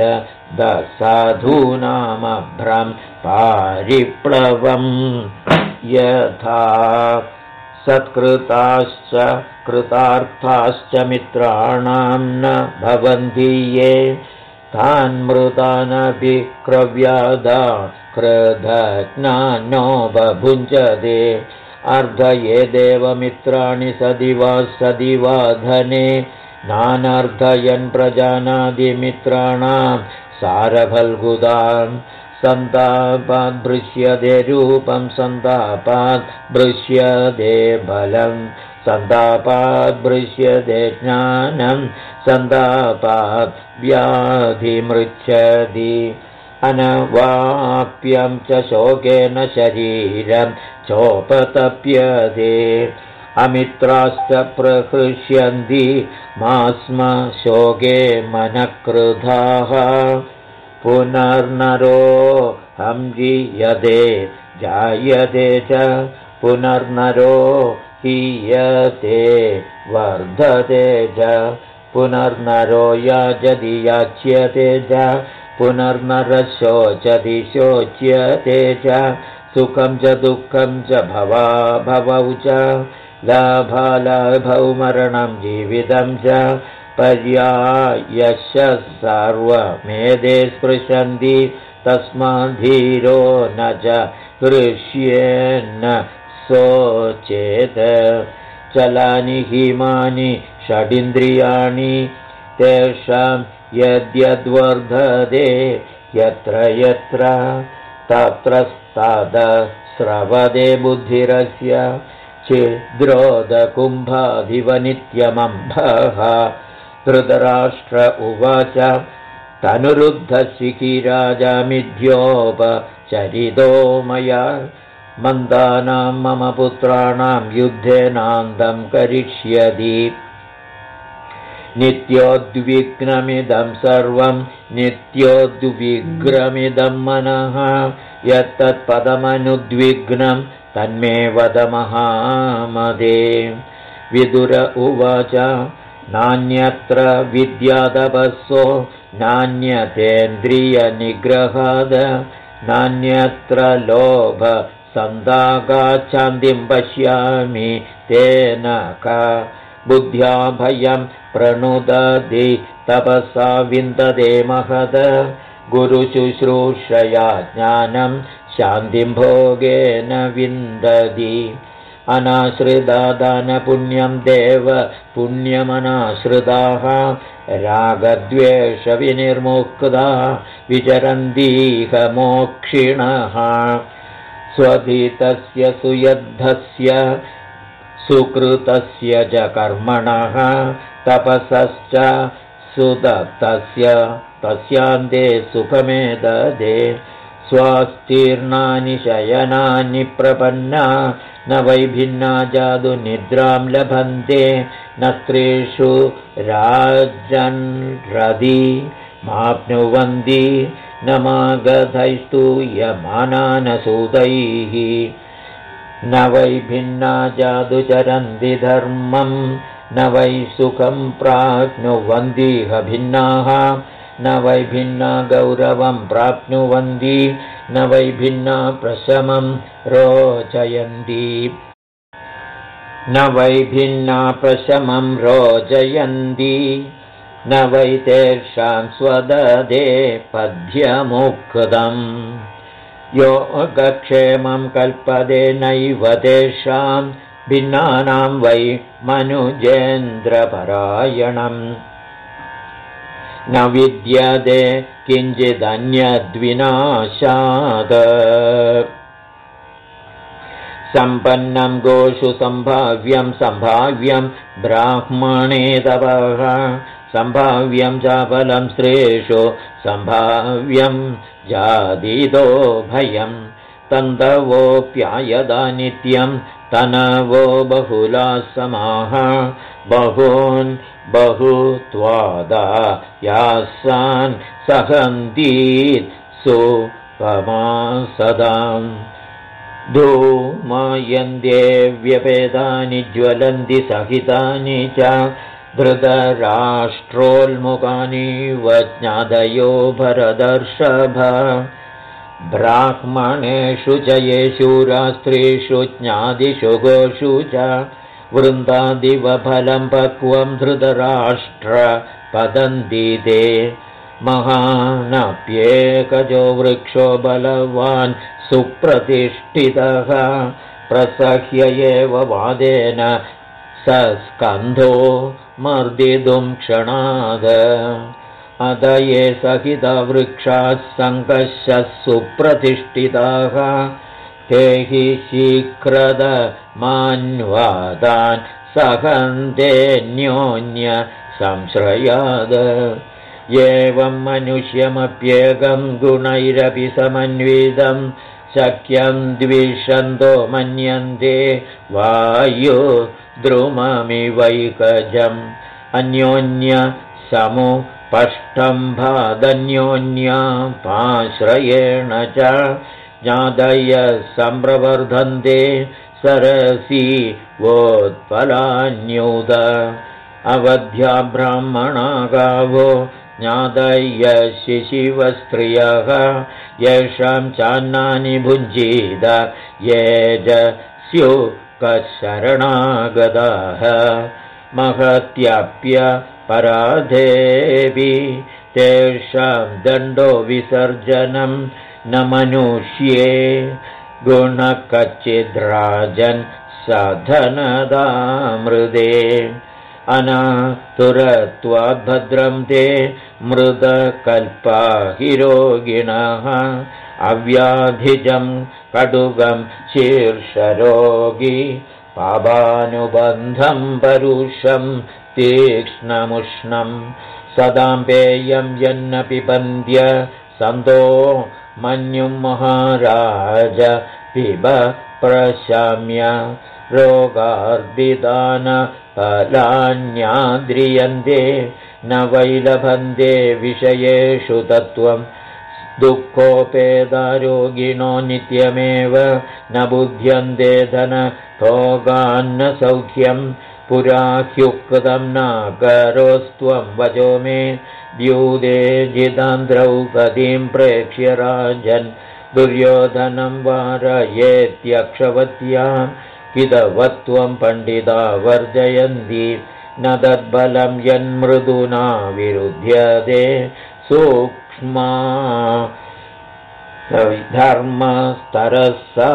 साधूनामभ्रं पारिप्लवं यथा सत्कृताश्च कृतार्थाश्च मित्राणां न भवन्ति ये तान्मृतानपि क्रव्यादा कृधज्ञानो बभुञ्जते अर्धये देवमित्राणि सदि वा धने नानर्धयन् प्रजानादिमित्राणां सारफल्गुदान् सन्तापाद् दृश्यते रूपं सन्तापाद् दृश्यते बलं सन्तापाद् दृश्यते ज्ञानं सन्तापाद् व्याधिमृच्छति अनवाप्यं च शोकेन शरीरं चोपतप्यते अमित्राश्च प्रहृष्यन्ति मास्म शोके मनःकृधाः पुनर्नरो हंजीयते जायते च पुनर्नरो हीयते वर्धते च पुनर्नरो याचति याच्यते च पुनर्नरः शोचति शोच्यते च सुखं च दुःखं च भवौ च लाभालाभौ मरणं जीवितं च पर्यायस्य सर्वमेधे स्पृशन्ति तस्माद्धीरो न च हृष्येन्न शोचेत चलानि हिमानि षडिन्द्रियाणि तेषां यद्यद्वर्धते यत्र यत्र तत्रस्तादस्रवदे बुद्धिरस्य छिद्रोदकुम्भादिव नित्यमम्भः धृतराष्ट्र उवाच तनुरुद्धशिखिराजामिध्योपचरितो मया मन्दानां मम पुत्राणां युद्धेनान्तं करिष्यति नित्योद्विग्नमिदं सर्वं नित्योद्विग्नमिदं मनः यत्तत्पदमनुद्विग्नं तन्मे वद महामदे विदुर उवाच नान्यत्र विद्यातपस्सो नान्यतेन्द्रियनिग्रहाद नान्यत्र लोभ सन्दागाच्छान्तिं पश्यामि तेन का बुद्ध्या भयं प्रणुदति तपसा विन्दते महद गुरुशुश्रूषया ज्ञानं शान्तिं भोगेन विन्दति अनाश्रिता दानपुण्यं देव पुण्यमनाश्रिताः रागद्वेषविनिर्मुक्ता विचरन्तीह मोक्षिणः स्वधीतस्य सुयद्धस्य सुकृतस्य च कर्मणः तपसश्च सुदत्तस्य तस्यान्ते सुखमेददे स्वास्तीर्णानि शयनानि प्रपन्ना न वैभिन्ना जादुनिद्रां लभन्ते न स्त्रीषु राजन्रदी माप्नुवन्ति न मागधैस्तु यमानानसूदैः न वैभिन्ना जादुचरन्ति धर्मं न वै सुखं प्राप्नुवन्तिह भिन्नाः न वैभिन्ना गौरवं प्राप्नुवन्ति न वैभिन्ना प्रशमं रोचयन्ति न वैभिन्ना प्रशमं रोचयन्ति न वै तेषां स्वददे पद्यमुक्तम् योगक्षेमं कल्पदे नैव तेषां भिन्नानां वै मनुजेन्द्रपरायणम् न विद्यते किञ्चिदन्यद्विनाशात् सम्पन्नं गोषु सम्भाव्यं ब्राह्मणे तपः सम्भाव्यं चापलं स्त्रीषु सम्भाव्यं जादिदो भयं तन्तवोऽप्यायदा नित्यं तनवो बहुला समाः बहून् बहुत्वादा यासान् सहन्तीत् सुपमासदाम् धूमयन्ते व्यपेदानि ज्वलन्ति सहितानि च धृतराष्ट्रोल्मुखानि वज्ञादयो भरदर्षभ ब्राह्मणेषु च ये शूरा स्त्रीषु ज्ञादिषु गोषु च वृन्दादिवफलं पक्वं धृतराष्ट्र पतन्ति ते महानप्येकजो वृक्षो बलवान् सुप्रतिष्ठितः प्रसह्य एव वादेन सस्कन्धो मर्दितुं क्षणाद अदये सहितवृक्षाः सङ्कर्षः सुप्रतिष्ठिताः ते हि शीघ्रदमान्वादान् सहन्तेऽन्योन्य संश्रयाद एवं मनुष्यमप्येकं गुणैरपि समन्वितं शक्यं द्विषन्तो मन्यन्ते वायुद्रुममिवैकजम् अन्योन्य समुपष्टम्भादन्योन्यापाश्रयेण च ज्ञादय सम्प्रवर्धन्ते सरसी वोत्पलान्युद अवध्या ब्राह्मणा गावो ज्ञादय शिशिवस्त्रियः येषां चान्नानि भुञ्जीत ये च स्युकशरणागताः महत्याप्य पराधेऽपि तेषां दण्डो विसर्जनं न मनुष्ये गुणकच्चिद्राजन् साधनदामृदे अनातुरत्वाद्भद्रं ते मृदकल्पाहिरोगिणः अव्याधिजं कटुकं शीर्षरोगी पापानुबन्धं परुषं तीक्ष्णमुष्णं सदां पेयं यन्न पिबन्ध्य सन्तो मन्युं महाराज पिब प्रशाम्य रोगार्दिदानफलान्याद्रियन्ते न वैलभन्ते विषयेषु तत्त्वं दुःखोपेदारोगिणो नित्यमेव न बुध्यन्ते धनभोगान्न सौख्यं पुरा ह्युक्तं नाकरोस्त्वं वचो मे द्यूते जितां द्रौपदीं प्रेक्ष्य राजन् दुर्योधनं वारयेत्यक्षवत्यां कितवत्त्वं पण्डिता वर्जयन्ति न तद्बलं यन्मृदुना विरुध्यते सूक्ष्ममतिर्भूयात् सूक्ष्मा धर्मस्तरसा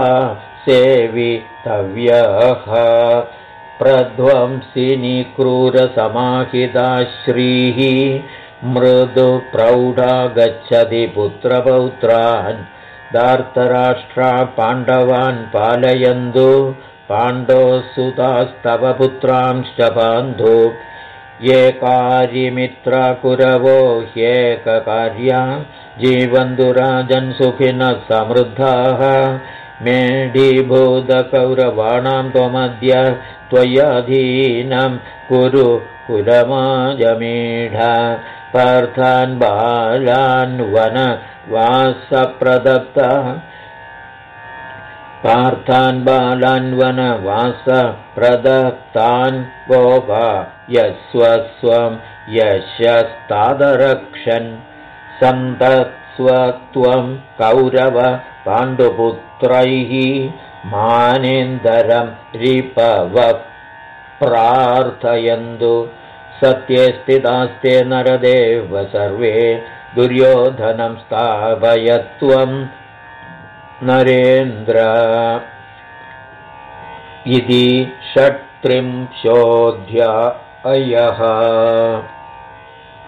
सेवितव्यः प्रध्वंसिनी क्रूरसमाहिता श्रीः मृदुप्रौढा गच्छति पुत्रपौत्रान् धार्तराष्ट्रा पाण्डवान् पालयन्तु पाण्डोसुतास्तव पुत्रांश्च बान्धो ये कार्यमित्रा कुरवो ह्येककार्या जीवन्तु राजन् सुखिनः समृद्धाः मेढीभूतकौरवाणां त्वमद्य त्वयधीनं कुरु कुलमाजमीढ पार्थान् बालान् वनवासप्रदत्तान् गोपा यस्वस्वं यशस्तादरक्षन् सन्तत्स्वत्वं कौरव पाण्डुपुत्रैः मानेन्दरं रिपवः प्रार्थयन्तु सत्ये स्थितास्ते नरदेव सर्वे दुर्योधनं स्थापयत्वं नरेन्द्र इति 36 अध्यायः।